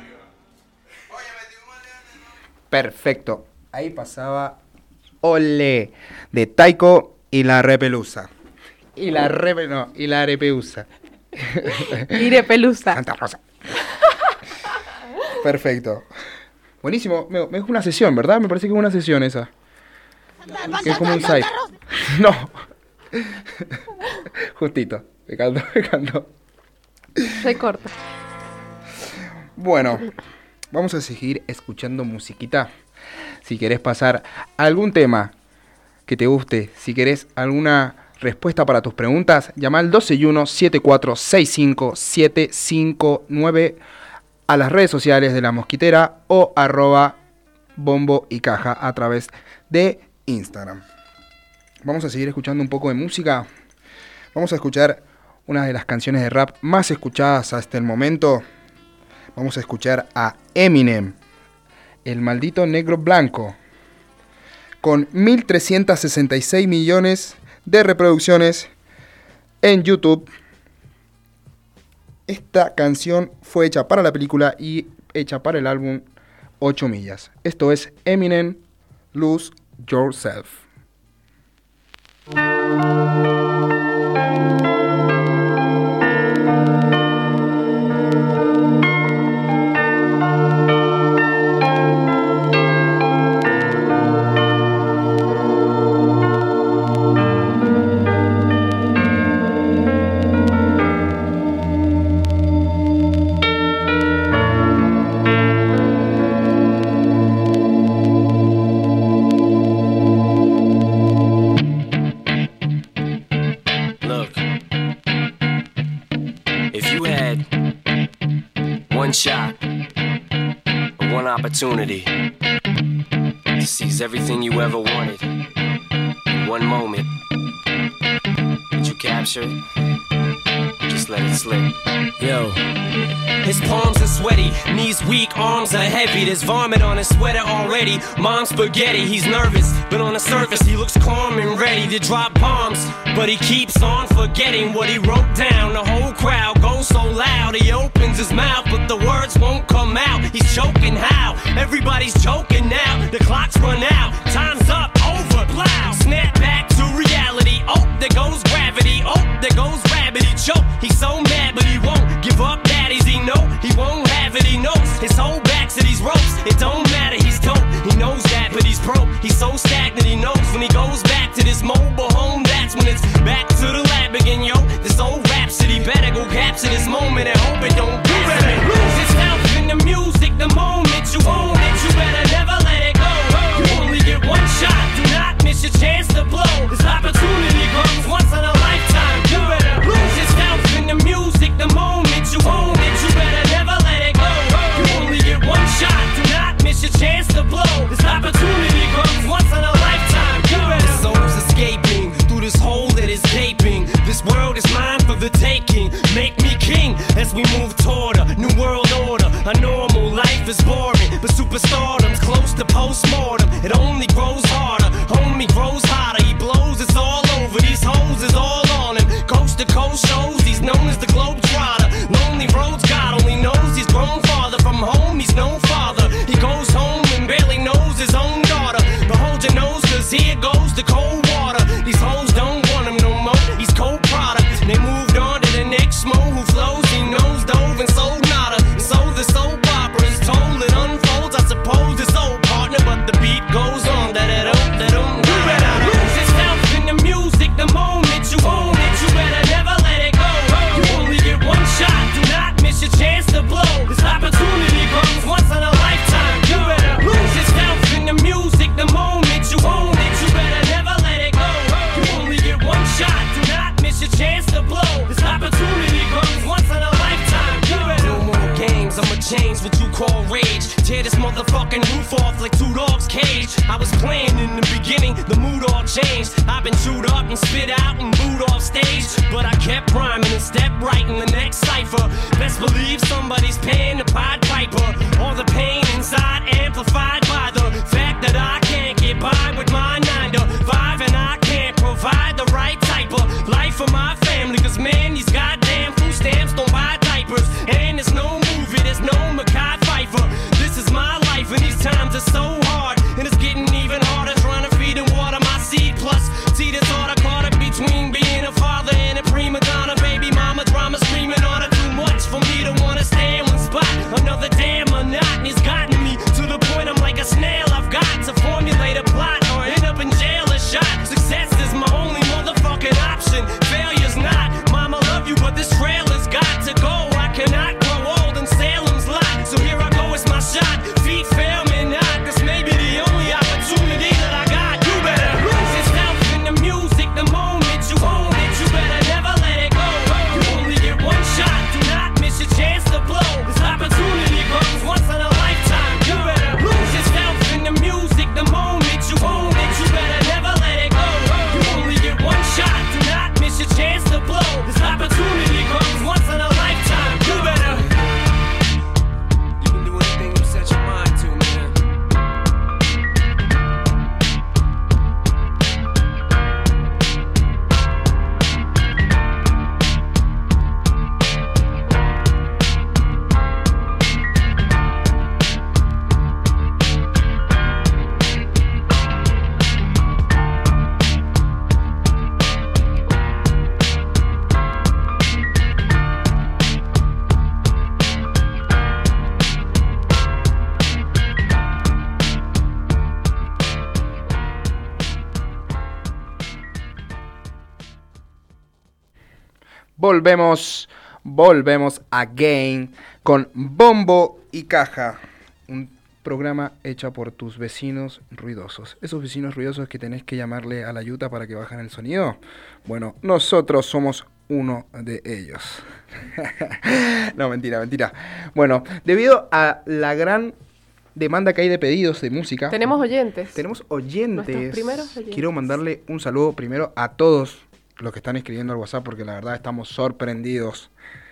Speaker 2: Perfecto. Ahí pasaba Olé de Taiko y la Repelusa. Y la Repe... No, y la Arepeusa.
Speaker 3: Ire Pelusa.
Speaker 2: Santa Rosa. Perfecto. Buenísimo. Me, me es una sesión, ¿verdad? Me parece que es una sesión esa. Que es como un site. No. Justito. Me cantó, me cantó.
Speaker 3: Se corta.
Speaker 2: Bueno, vamos a seguir escuchando musiquita. Si querés pasar algún tema que te guste, si querés alguna respuesta para tus preguntas, llama al doce y uno, siete cuatro seis cinco, siete cinco nueve a las redes sociales de La Mosquitera o arroba bombo y caja a través de Instagram. Vamos a seguir escuchando un poco de música. Vamos a escuchar una de las canciones de rap más escuchadas hasta el momento. Vamos a escuchar a Eminem, el maldito negro blanco, con mil trescientos sesenta y seis millones de reproducciones en YouTube. Esta canción fue hecha para la película y hecha para el álbum ocho millas. Esto es Eminem, Lose Yourself.
Speaker 15: Shot, one opportunity to seize everything you ever wanted in one moment. Did you capture it? Just let it slip.
Speaker 9: Yo. His palms are sweaty, knees weak, arms are heavy. There's vomit on his sweater already. Mom's spaghetti, he's nervous, but on the surface he looks calm and ready to drop bombs. But he keeps on forgetting what he wrote down. The whole crowd goes so loud, he opens his mouth, but the words won't come out. He's choking how? Everybody's joking now. The clock's run out, time's up, over, plow. Snap back to reality. Oh, there goes gravity. Oh, there goes rabbit. He choke. He's so mad, but he won't give up. Daddies, he know he won't have it. He knows his whole back to these ropes. It don't matter. He's dope. He knows that, but he's broke. He's so stagnant. He knows when he goes back to this mobile home. That's when it's back to the lab again, yo. This old rhapsody better go capture this moment and hope it don't you better lose yourself in the music. The moment you own it, you better never let it go. You only get one shot. Do not miss your chance to blow. This opportunity comes once in a lifetime. You better lose yourself in the music. The moment you own it, you better never let it go. You only get one shot. Do not miss your chance to blow. This opportunity comes once in a lifetime. You better. The soul's escaping through this hole that is gaping. This world is mine for the taking. Make me king as we move toward a new world order. A normal life is boring, but superstardom's close to postmortem. It only grows harder, homie grows hotter. He blows, it's all over. These hoes is all on him. Coast to coast shows, he's known as the Globetrotter. Lonely roads, God only knows he's grown farther from home. He's no father. He goes home and barely knows his own daughter. But hold your nose, cause here goes the cold water. These hoes don't want him no more. He's cold product. They moved on to the next mo who flows. He knows dove and sold nada. So the soap opera is told, it unfolds. I suppose it's old partner, but the beat goes on. Da da da da da. You better lose yourself in the music. The moment you own it, you better never let it go. You only get one shot. Do not miss your chance to blow. This opportunity comes once in a lifetime. You better lose yourself in the music. The moment you own it, you better never let it go. You only get one shot. Do not miss your chance to blow. This opportunity comes once in a lifetime. You better. No more games. I'ma change what you call rage. Tear this motherfucking roof off like two dogs' cage. I was playing in the beginning, the mood all changed. I've been chewed up and spit out and booed off stage, but I kept rhyming and stepped right in the next cipher. Best believe somebody's paying the Pied Piper. All the pain inside amplified by the fact that I can't get by with my nine to five, and I can't provide the right type of life for my family. Cause man, these goddamn food stamps don't buy diapers, and there's no movie, there's no Mekhi Phifer. This is my life and these times are so hard, and it's getting even harder trying to feed and water my seed. Plus, see this order caught up between being a father and a prima donna. Baby mama drama screaming on her, too much for me to wanna stay in one spot. Another damn monotony.
Speaker 2: Volvemos, volvemos again con Bombo y Caja, un programa hecho por tus vecinos ruidosos. Esos vecinos ruidosos que tenés que llamarle a la yuta para que bajen el sonido. Bueno, nosotros somos uno de ellos. No, mentira, mentira. Bueno, debido a la gran demanda que hay de pedidos de música.
Speaker 3: Tenemos oyentes.
Speaker 2: Tenemos oyentes.
Speaker 3: Nuestros primeros oyentes.
Speaker 2: Quiero mandarle un saludo primero a todos los que están escribiendo al WhatsApp, porque la verdad estamos sorprendidos.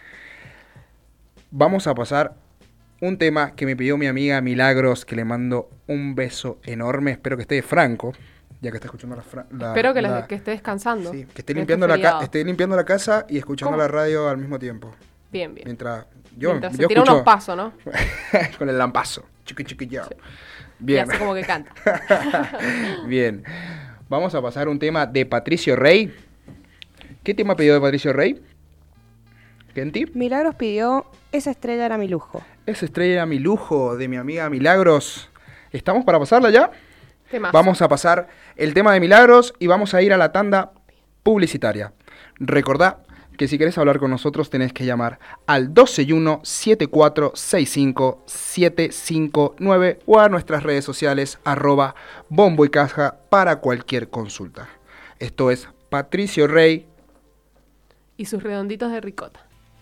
Speaker 2: Vamos a pasar un tema que me pidió mi amiga Milagros, que le mando un beso enorme. Espero que esté franco, ya que está escuchando la... Fra- la
Speaker 3: Espero que,
Speaker 2: la,
Speaker 3: la, que esté descansando.
Speaker 2: Sí, que esté limpiando, la ca- esté limpiando la casa y escuchando
Speaker 3: ¿Cómo?
Speaker 2: la radio al mismo tiempo.
Speaker 3: Bien, bien.
Speaker 2: Mientras yo,
Speaker 3: Mientras
Speaker 2: yo
Speaker 3: se tira
Speaker 2: escucho
Speaker 3: unos pasos, ¿no?
Speaker 2: con el lampazo. Chiqui, chiqui, yo.
Speaker 3: Sí.
Speaker 2: Bien.
Speaker 3: Y hace como que canta.
Speaker 2: Bien. Vamos a pasar un tema de Patricio Rey. ¿Qué tema pidió de Patricio Rey? ¿Kenti?
Speaker 4: Milagros pidió Esa estrella era mi lujo.
Speaker 2: Esa estrella era mi lujo, de mi amiga Milagros. ¿Estamos para pasarla ya?
Speaker 3: Temazo.
Speaker 2: Vamos a pasar el tema de Milagros y vamos a ir a la tanda publicitaria. Recordá que si querés hablar con nosotros tenés que llamar al dos uno siete cuatro seis cinco siete cinco nueve o a nuestras redes sociales arroba bombo y caja para cualquier consulta. Esto es Patricio Rey
Speaker 3: Y sus redonditos de ricota.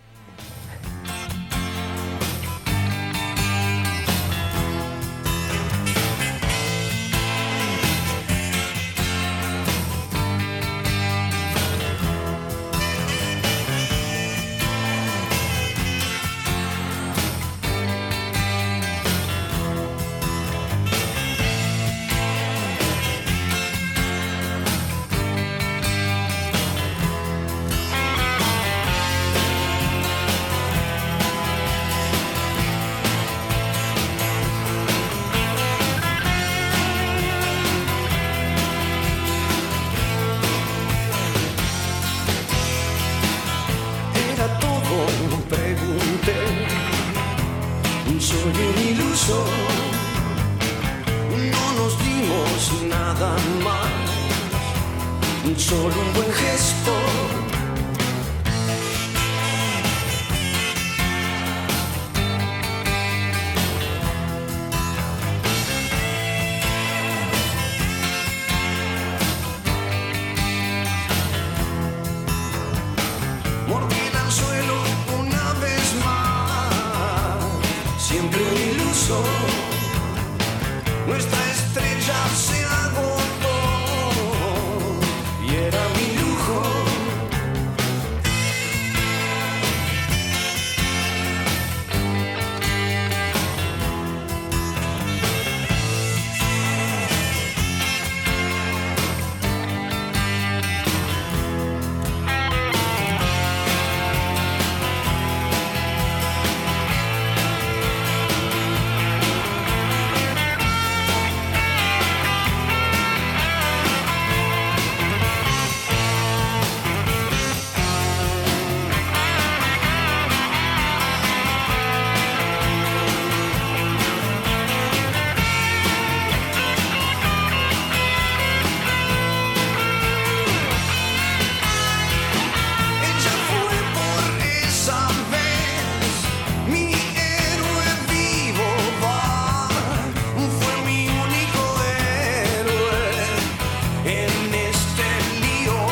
Speaker 16: Era todo, pregunté. Soy un iluso. No nos dimos nada más, solo un buen gesto. Mordí el anzuelo una vez más, siempre un iluso. Nuestra estrella se agotó y era mi lujo. Ella fue por esa vez mi héroe vivo, va. Fue mi único héroe en este lío.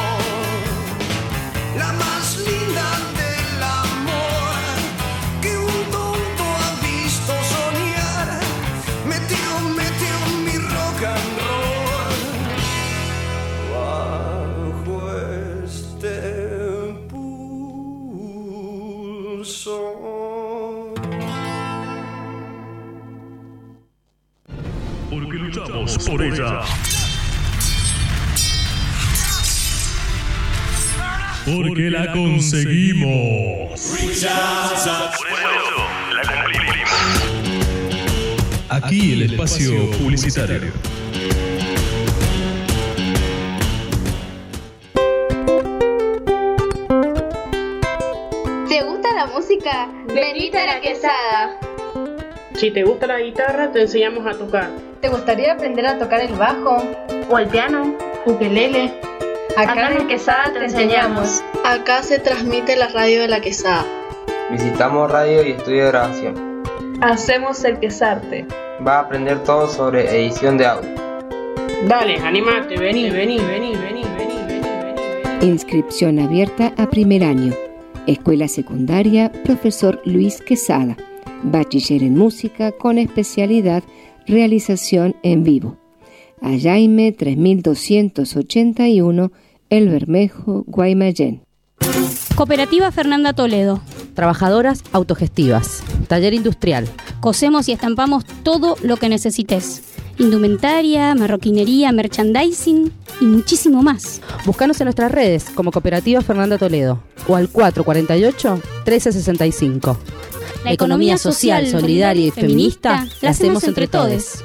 Speaker 16: La más linda del amor que un tonto ha visto soñar. Metió, metió mi rock and roll bajo este pulso.
Speaker 17: Porque luchamos por ella. Porque la conseguimos. Aquí el espacio publicitario.
Speaker 18: ¿Te gusta la música? Venite a la Quesada.
Speaker 19: Si te gusta la guitarra, te enseñamos a tocar.
Speaker 18: ¿Te gustaría aprender a tocar el bajo? ¿O el piano? ¿Ukelele? Acá en Quesada te enseñamos.
Speaker 20: Acá se transmite la radio de la Quesada.
Speaker 21: Visitamos radio y estudio de grabación.
Speaker 20: Hacemos el Quesarte.
Speaker 21: Va a aprender todo sobre edición de audio.
Speaker 19: Dale, animate, vení, vení, vení, vení, vení, vení, vení.
Speaker 22: Inscripción abierta a primer año. Escuela secundaria, profesor Luis Quesada. Bachiller en música con especialidad realización en vivo. Ayaime tres mil doscientos ochenta y uno, El Bermejo, Guaymallén.
Speaker 23: Cooperativa Fernanda Toledo.
Speaker 24: Trabajadoras autogestivas. Taller industrial.
Speaker 23: Cosemos y estampamos todo lo que necesites. Indumentaria, marroquinería, merchandising y muchísimo más.
Speaker 24: Búscanos en nuestras redes como Cooperativa Fernanda Toledo o al cuatro cuatro ocho, trece sesenta y cinco. La economía social, solidaria y feminista la hacemos entre todos.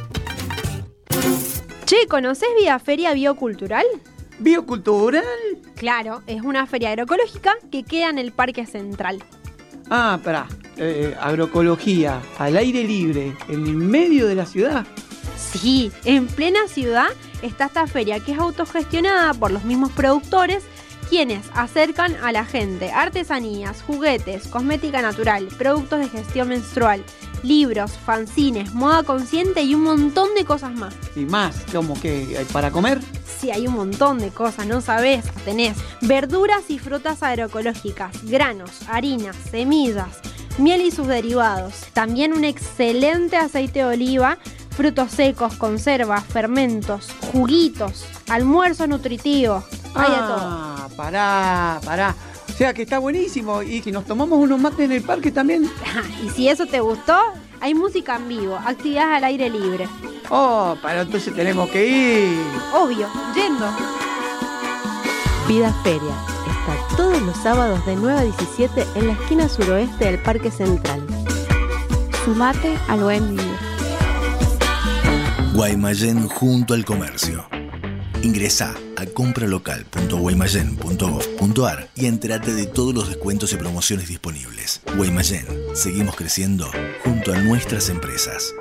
Speaker 25: Che, ¿conocés Vía Feria Biocultural?
Speaker 26: ¿Biocultural?
Speaker 25: Claro, es una feria agroecológica que queda en el Parque Central.
Speaker 26: Ah, pará. Eh, agroecología, al aire libre, en el medio de la ciudad.
Speaker 25: Sí, en plena ciudad está esta feria que es autogestionada por los mismos productores, quienes acercan a la gente artesanías, juguetes, cosmética natural, productos de gestión menstrual, libros, fanzines, moda consciente y un montón de cosas más.
Speaker 26: ¿Y más? ¿Cómo que hay para comer?
Speaker 25: Sí, hay un montón de cosas, ¿no sabés? Tenés verduras y frutas agroecológicas, granos, harinas, semillas, miel y sus derivados. También un excelente aceite de oliva, frutos secos, conservas, fermentos, juguitos, almuerzos nutritivos. Hay de todo.
Speaker 26: Ah, pará, pará. O sea que está buenísimo. Y si nos tomamos unos mates en el parque también.
Speaker 25: Y si eso te gustó, hay música en vivo, actividades al aire libre.
Speaker 26: Oh, para entonces tenemos que ir.
Speaker 25: Obvio, yendo.
Speaker 27: Vida Feria está todos los sábados de nueve a diecisiete en la esquina suroeste del Parque Central. Sumate al buen vivir.
Speaker 28: Guaymallén junto al comercio. Ingresá a compralocal punto guaymallén punto gov punto ar y entérate de todos los descuentos y promociones disponibles. Guaymallén, seguimos creciendo junto a nuestras empresas.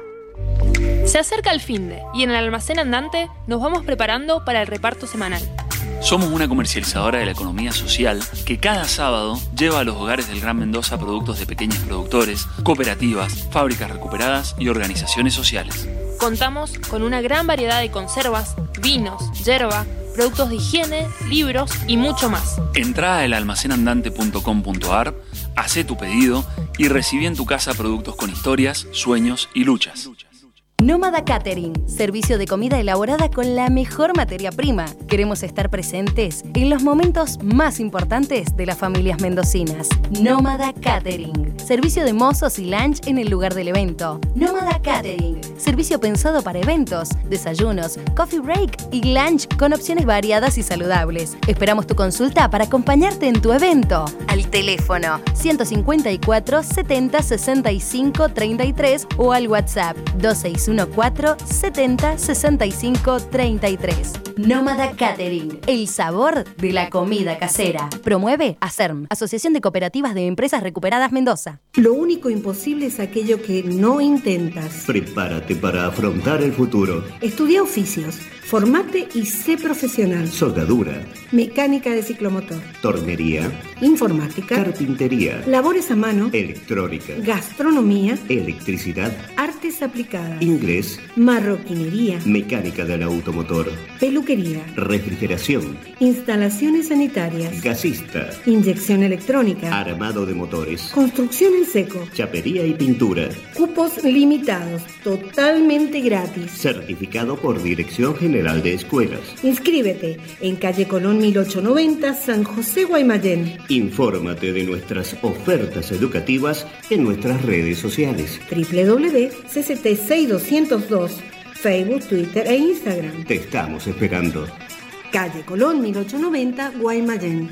Speaker 29: Se acerca el finde y en el almacén andante nos vamos preparando para el reparto semanal.
Speaker 30: Somos una comercializadora de la economía social que cada sábado lleva a los hogares del Gran Mendoza productos de pequeños productores, cooperativas, fábricas recuperadas y organizaciones sociales.
Speaker 29: Contamos con una gran variedad de conservas, vinos, yerba, productos de higiene, libros y mucho más.
Speaker 30: Entrá a el almacén andante punto com punto ar, hacé tu pedido y recibí en tu casa productos con historias, sueños y luchas.
Speaker 31: Nómada Catering, servicio de comida elaborada con la mejor materia prima. Queremos estar presentes en los momentos más importantes de las familias mendocinas. Nómada Catering, servicio de mozos y lunch en el lugar del evento. Nómada Catering, servicio pensado para eventos, desayunos, coffee break y lunch con opciones variadas y saludables. Esperamos tu consulta para acompañarte en tu evento. Al teléfono ciento cincuenta y cuatro, setenta, sesenta y cinco, treinta y tres o al WhatsApp dos seis uno cuatro, setenta, sesenta y cinco, treinta y tres. Nómada Catering, el sabor de la comida casera. Promueve ASERM, Asociación de Cooperativas de Empresas Recuperadas Mendoza.
Speaker 32: Lo único imposible es aquello que no intentas.
Speaker 33: Prepárate para afrontar el futuro.
Speaker 32: Estudia oficios, formate y sé profesional.
Speaker 33: Soldadura,
Speaker 32: mecánica de ciclomotor,
Speaker 33: tornería,
Speaker 32: informática,
Speaker 33: carpintería,
Speaker 32: labores a mano,
Speaker 33: electrónica,
Speaker 32: gastronomía,
Speaker 33: electricidad,
Speaker 32: artes aplicadas,
Speaker 33: inglés,
Speaker 32: marroquinería,
Speaker 33: mecánica del automotor,
Speaker 32: peluquería,
Speaker 33: refrigeración,
Speaker 32: instalaciones sanitarias,
Speaker 33: gasista,
Speaker 32: inyección electrónica,
Speaker 33: armado de motores,
Speaker 32: construcción en seco,
Speaker 33: chapería y pintura.
Speaker 32: Cupos limitados, totalmente gratis.
Speaker 33: Certificado por Dirección General de Escuelas.
Speaker 32: Inscríbete en calle Colón mil ochocientos noventa, San José, Guaymallén.
Speaker 33: Infórmate de nuestras ofertas educativas en nuestras redes sociales.
Speaker 32: doble u doble u doble u punto c c t seis doscientos dos, Facebook, Twitter e Instagram.
Speaker 33: Te estamos esperando.
Speaker 32: Calle Colón mil ochocientos noventa, Guaymallén.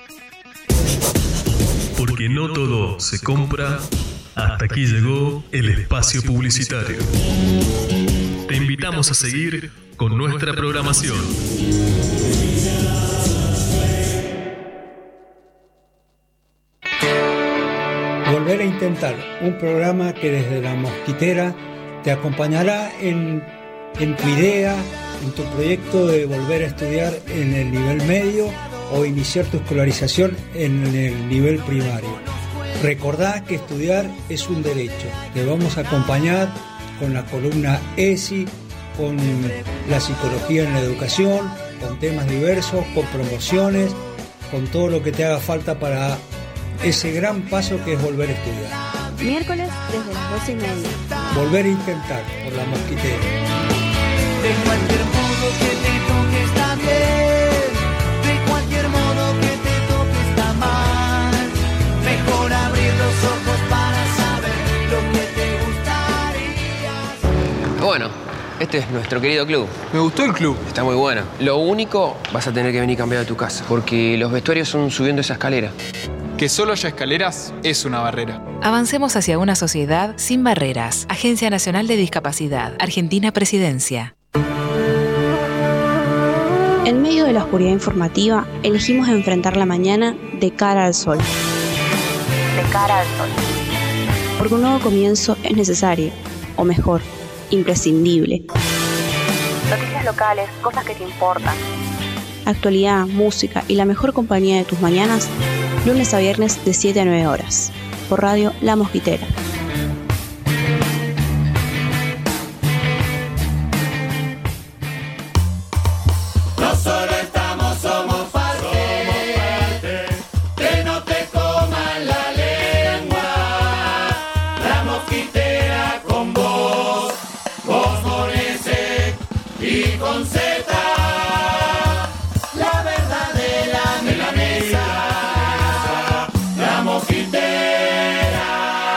Speaker 17: Porque no todo se compra. Hasta aquí llegó el espacio publicitario. Te invitamos a seguir con nuestra programación.
Speaker 34: Volver a intentar, un programa que desde la mosquitera te acompañará en, en tu idea, en tu proyecto de volver a estudiar en el nivel medio o iniciar tu escolarización en el nivel primario. Recordá que estudiar es un derecho. Te vamos a acompañar con la columna E S I, con la psicología en la educación, con temas diversos, con promociones, con todo lo que te haga falta para ese gran paso que es volver a estudiar.
Speaker 27: Miércoles desde las doce y media.
Speaker 34: Volver a intentar por la mosquitera.
Speaker 16: De cualquier modo que te toque está bien, de cualquier modo que te toque está mal. Mejor abrir los ojos para saber lo que te gustaría.
Speaker 1: Bueno, este es nuestro querido club.
Speaker 2: Me gustó el club.
Speaker 1: Está muy bueno. Lo único, vas a tener que venir cambiado de tu casa, porque los vestuarios son subiendo esa escalera.
Speaker 2: Que solo haya escaleras es una barrera.
Speaker 4: Avancemos hacia una sociedad sin barreras. Agencia Nacional de Discapacidad. Argentina Presidencia.
Speaker 27: En medio de la oscuridad informativa, elegimos enfrentar la mañana de cara al sol. De cara al sol. Porque un nuevo comienzo es necesario, o mejor, imprescindible. Noticias locales, cosas que te importan. Actualidad, música y la mejor compañía de tus mañanas, lunes a viernes de siete a nueve horas. Por radio La Mosquitera.
Speaker 16: No solo estamos, somos parte, que no te coman la lengua. La Mosquitera con vos, vos con S y con Z. La verdadera milanesa, la Mosquitera.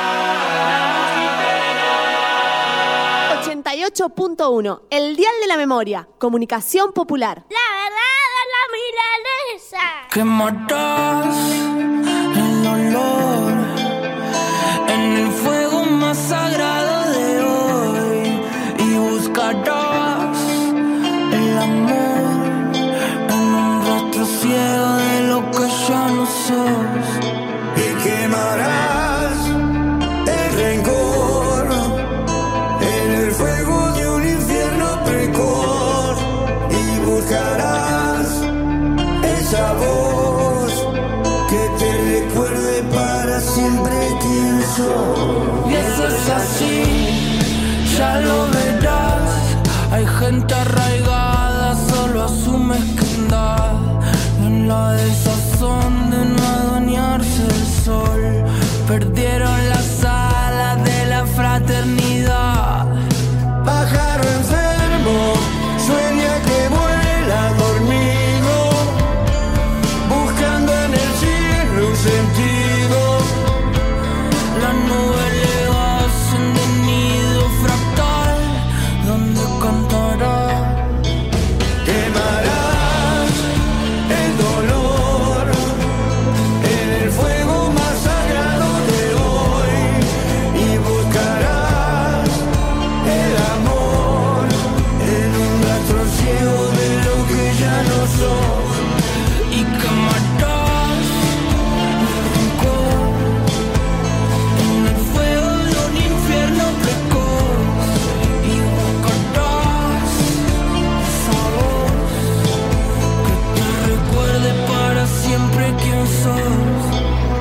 Speaker 27: ochenta y ocho punto uno, el dial de la memoria, comunicación popular.
Speaker 5: La verdad de la milanesa.
Speaker 16: Que matas el dolor en el fuego más sagrado de hoy y buscarás el amor en un rostro ciego de lo que ya no sos y quemarás el rencor en el fuego de un infierno precoz y buscarás esa voz que te recuerde para siempre quién sos. Y eso es así, ya lo verás. Hay gente arraigada solo a su mezquindad, en la desazón de no adueñarse del sol. Perdieron las alas de la fraternidad. Pájaro enfermo, sueña que vuela dormido, buscando en el cielo un sentido. La nube le hacen de nido fractal, donde cantará. Quemarás el dolor en el fuego más sagrado de hoy y buscarás el amor en un rastro ciego de lo que ya no sos y quemarás el rencor en el fuego de un infierno precoz y buscarás esa voz que te recuerde para siempre quién sos.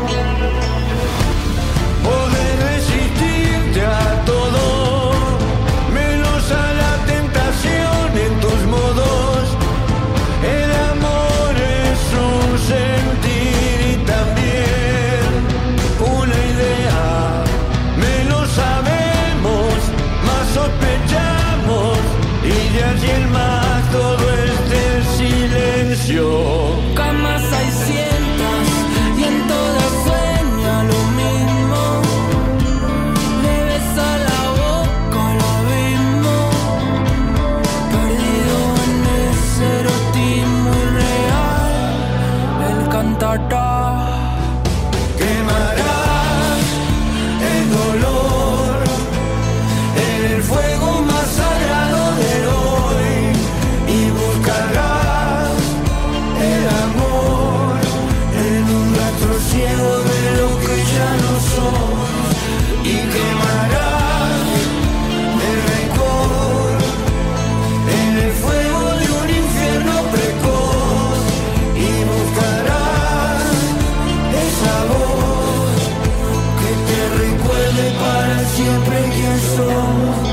Speaker 16: Poder resistirte a todo, menos a la tentación en tus modos. El amor es un sentir y también una idea. Menos sabemos, más sospechamos y de allí en más todo este silencio. Camas hay cientos y en todas sueña lo mismo. Le besa la boca el abismo, perdido en ese erotismo irreal. Él cantará. Quemarás el dolor en el fuego más sagrado de hoy y buscarás el amor en un rastro ciego de lo que ya no sos y quemarás el rencor en el fuego siempre quién sos.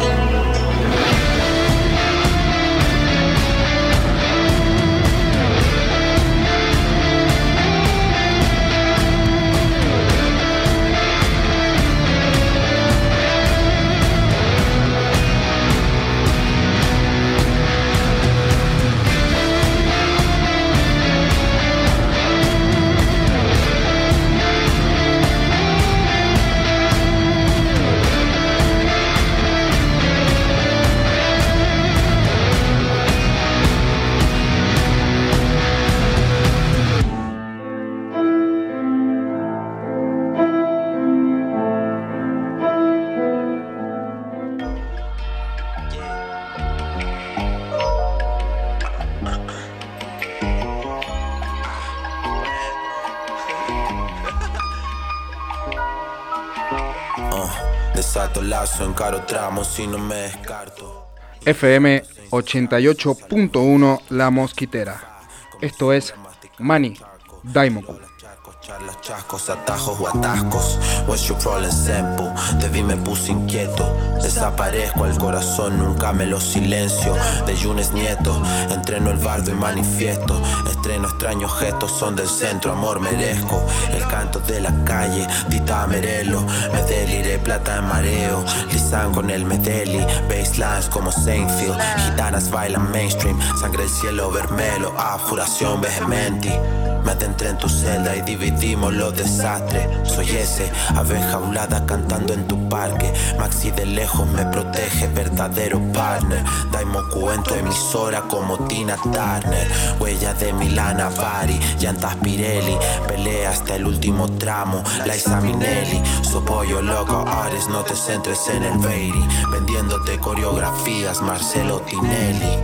Speaker 3: Desato lazo, encaro tramos y no me descarto.
Speaker 5: F M ochenta y ocho punto uno La Mosquitera. Esto es Mani Daimoku.
Speaker 3: Charlas, chascos, atajos o atascos. What's your problem, simple? Te vi, me puse inquieto. Desaparezco al corazón, nunca me lo silencio. De Yunes Nieto, entreno el bardo y manifiesto. Estreno extraños gestos, son del centro, amor merezco. El canto de la calle, Tita Merelo. Me deliré, plata en mareo. Lisan con el medeli, basslines como Seinfeld. Gitanas bailan mainstream, sangre del cielo vermelo. Abjuración vehementi. Me adentré en tu celda y dividimos los desastres. Soy ese, ave jaulada cantando en tu parque. Maxi de lejos me protege, verdadero partner. Daimoku en tu emisora como Tina Turner. Huella de Milana Bari, llantas Pirelli. Pelea hasta el último tramo, Liza Minnelli. So pollo loco, Ares, no te centres en el Beiri. Vendiéndote coreografías, Marcelo Tinelli.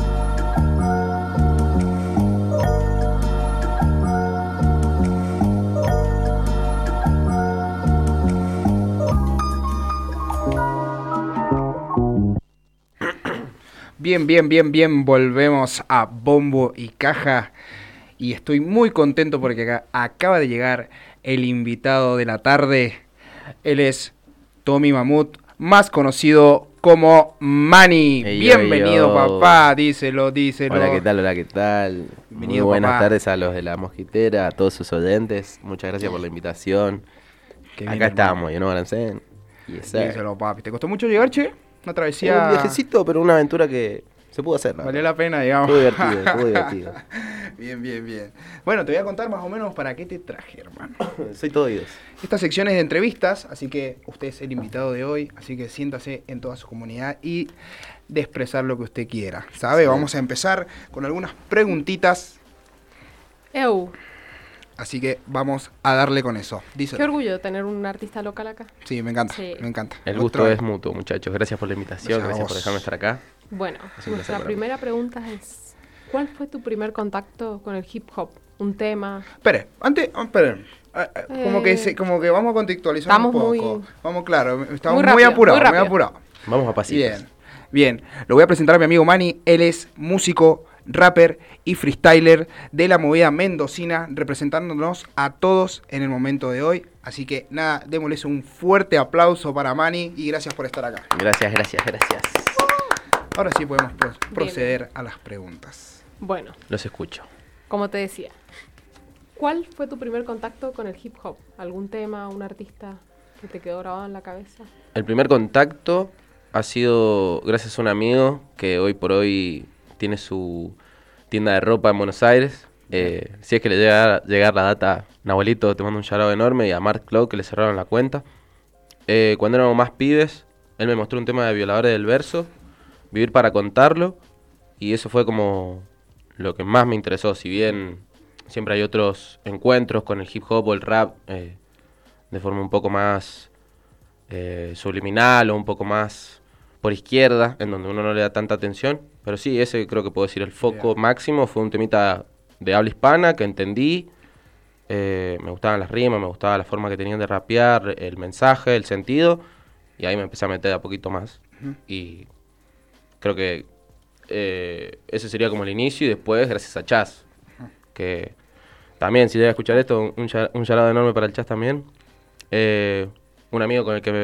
Speaker 5: Bien, bien, bien, bien, volvemos a Bombo y Caja y estoy muy contento porque acá acaba de llegar el invitado de la tarde. Él es Tommy Mamut, más conocido como Mani.
Speaker 6: Hey,
Speaker 5: Bienvenido,
Speaker 6: yo, yo.
Speaker 5: papá, díselo, díselo.
Speaker 6: Hola, ¿qué tal? Hola, ¿qué tal?
Speaker 5: Bienvenido,
Speaker 6: Muy buenas
Speaker 5: papá.
Speaker 6: tardes a los de La Mosquitera, a todos sus oyentes. Muchas gracias por la invitación.
Speaker 5: Qué
Speaker 6: Acá
Speaker 5: bien,
Speaker 6: estamos, you know what I'm saying? Yes, sir.
Speaker 5: Díselo, papi. ¿Te costó mucho llegar, che? Una travesía...
Speaker 6: Un viajecito, pero una aventura que se pudo hacer. ¿no?
Speaker 5: Valió la pena, digamos.
Speaker 6: Estuvo divertido, estuvo divertido.
Speaker 5: Bien, bien, bien. Bueno, te voy a contar más o menos para qué te traje, hermano.
Speaker 6: Soy todo oídos.
Speaker 5: Esta sección es de entrevistas, así que usted es el invitado de hoy, así que siéntase en toda su comunidad y de expresar lo que usted quiera, ¿sabe?
Speaker 6: Sí.
Speaker 5: Vamos a empezar con algunas preguntitas,
Speaker 7: Eu,
Speaker 5: así que vamos a darle con eso. Díselo.
Speaker 7: qué orgullo tener un artista local acá.
Speaker 5: Sí, me encanta,
Speaker 7: Sí.
Speaker 5: me encanta.
Speaker 6: El
Speaker 5: Otra
Speaker 6: gusto
Speaker 5: vez.
Speaker 6: es mutuo, muchachos. Gracias por la invitación,
Speaker 5: Gracias a
Speaker 6: gracias
Speaker 5: vos.
Speaker 6: por dejarme estar acá.
Speaker 7: Bueno,
Speaker 6: Es un placer
Speaker 7: nuestra
Speaker 6: para mí.
Speaker 7: primera pregunta es, ¿cuál fue tu primer contacto con el hip hop? ¿Un tema?
Speaker 5: Espere, antes, ah, espere. Ah, ah, Como,
Speaker 7: Eh,
Speaker 5: que se, como que vamos a contextualizar
Speaker 7: estamos
Speaker 5: un poco.
Speaker 7: muy-
Speaker 5: Vamos, claro, estamos
Speaker 7: Muy
Speaker 5: muy,
Speaker 7: rápido,
Speaker 5: apurados,
Speaker 7: muy
Speaker 5: muy,
Speaker 7: rápido.
Speaker 5: apurados.
Speaker 6: Vamos a pasitos.
Speaker 5: Bien, bien. Lo voy a presentar a mi amigo Mani. Él es músico, rapper y freestyler de la movida mendocina, representándonos a todos en el momento de hoy. Así que nada, démosles un fuerte aplauso para Mani y gracias por estar acá.
Speaker 6: Gracias, gracias, gracias.
Speaker 5: Ahora sí podemos pro- proceder a las preguntas.
Speaker 7: Bueno,
Speaker 6: Los escucho.
Speaker 7: como te decía, ¿cuál fue tu primer contacto con el hip hop? ¿Algún tema, un artista que te quedó grabado en la cabeza?
Speaker 6: El primer contacto ha sido gracias a un amigo que hoy por hoy tiene su tienda de ropa en Buenos Aires. Eh, si es que le llega a llegar la data, Nahuelito, te mando un shout enorme, y a Mark Cloud, que le cerraron la cuenta. Eh, cuando éramos más pibes, él me mostró un tema de Violadores del Verso, Vivir para contarlo, y eso fue como lo que más me interesó. Si bien siempre hay otros encuentros con el hip hop o el rap eh, de forma un poco más eh, subliminal o un poco más por izquierda, en donde uno no le da tanta atención, pero sí, ese creo que puedo decir el foco
Speaker 5: Bien.
Speaker 6: máximo. Fue un temita de habla hispana que entendí, eh, me gustaban las rimas, me gustaba la forma que tenían de rapear, el mensaje, el sentido, y ahí me empecé a meter a poquito más.
Speaker 5: Ujú.
Speaker 6: Y creo que eh, ese sería como el inicio, y después gracias a Chas, que también, si llega a escuchar esto, un, ya- un llamado enorme para el Chas también. Eh, un amigo con el que me-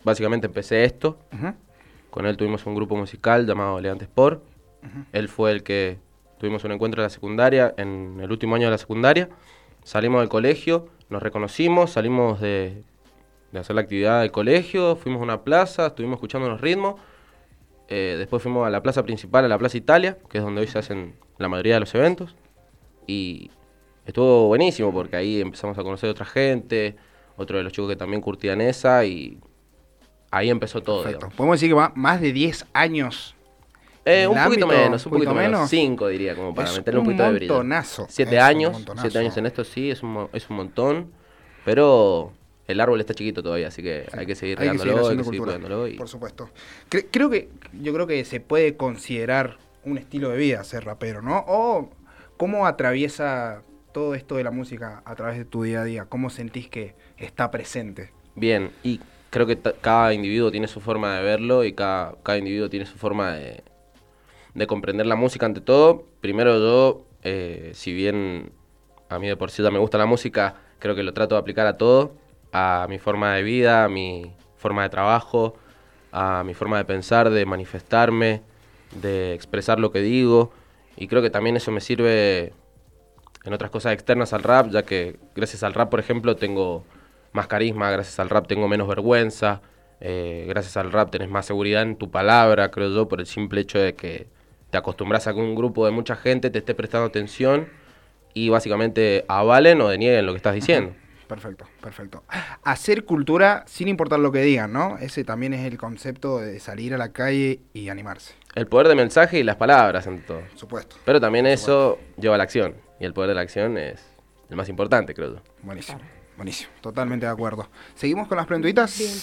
Speaker 6: básicamente empecé esto.
Speaker 5: Ujú.
Speaker 6: Con él tuvimos un grupo musical llamado Elegante Sport.
Speaker 5: Ujú.
Speaker 6: Él fue el que tuvimos un encuentro en la secundaria, en el último año de la secundaria. Salimos del colegio, nos reconocimos, salimos de, de hacer la actividad del colegio, fuimos a una plaza, estuvimos escuchando los ritmos. Eh, después fuimos a la plaza principal, a la Plaza Italia, que es donde hoy se hacen la mayoría de los eventos. Y estuvo buenísimo porque ahí empezamos a conocer a otra gente, otro de los chicos que también curtían esa, y ahí empezó todo.
Speaker 5: Perfecto.
Speaker 6: Digamos.
Speaker 5: Podemos decir que va más de diez años.
Speaker 6: Eh,
Speaker 5: en
Speaker 6: un
Speaker 5: el
Speaker 6: poquito
Speaker 5: ámbito,
Speaker 6: menos, un poquito menos. Cinco diría, como para
Speaker 5: Es
Speaker 6: meterle un
Speaker 5: un
Speaker 6: poquito de brillo.
Speaker 5: montonazo.
Speaker 6: Siete
Speaker 5: Es un
Speaker 6: años,
Speaker 5: montonazo.
Speaker 6: siete años en esto sí, es un, mo- es un montón, pero el árbol está chiquito todavía, así que hay que seguir
Speaker 5: Hay que seguir
Speaker 6: regándolo, hay
Speaker 5: haciendo
Speaker 6: que seguir
Speaker 5: cultura,
Speaker 6: cuidándolo. Y...
Speaker 5: por supuesto. Cre- creo que, yo creo que se puede considerar un estilo de vida ser rapero, ¿no? O cómo atraviesa todo esto de la música a través de tu día a día, cómo sentís que está presente.
Speaker 6: Bien, y creo que ta- cada individuo tiene su forma de verlo y cada, cada individuo tiene su forma de, de comprender la música ante todo. Primero yo, eh, si bien a mí de por sí ya me gusta la música, creo que lo trato de aplicar a todo, a mi forma de vida, a mi forma de trabajo, a mi forma de pensar, de manifestarme, de expresar lo que digo, y creo que también eso me sirve en otras cosas externas al rap, ya que gracias al rap, por ejemplo, tengo más carisma, gracias al rap tengo menos vergüenza, eh, gracias al rap tenés más seguridad en tu palabra, creo yo, por el simple hecho de que te acostumbras a que un grupo de mucha gente te esté prestando atención y básicamente avalen o denieguen lo que estás diciendo.
Speaker 5: Perfecto, perfecto. Hacer cultura sin importar lo que digan, ¿no? Ese también es el concepto de salir a la calle y animarse.
Speaker 6: El poder del mensaje y las palabras, ante todo.
Speaker 5: Por supuesto.
Speaker 6: Pero también eso lleva a la acción. Y el poder de la acción es el más importante, creo yo.
Speaker 5: Buenísimo, buenísimo. Totalmente de acuerdo. ¿Seguimos con las preguntitas?
Speaker 7: Bien.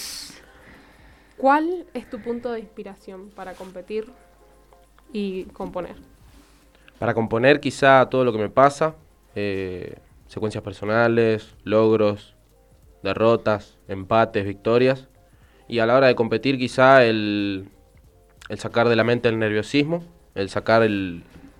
Speaker 7: ¿Cuál es tu punto de inspiración para competir y componer?
Speaker 6: Para componer quizá todo lo que me pasa, eh, secuencias personales, logros, derrotas, empates, victorias. Y a la hora de competir quizá el, el sacar de la mente el nerviosismo, el sacar el,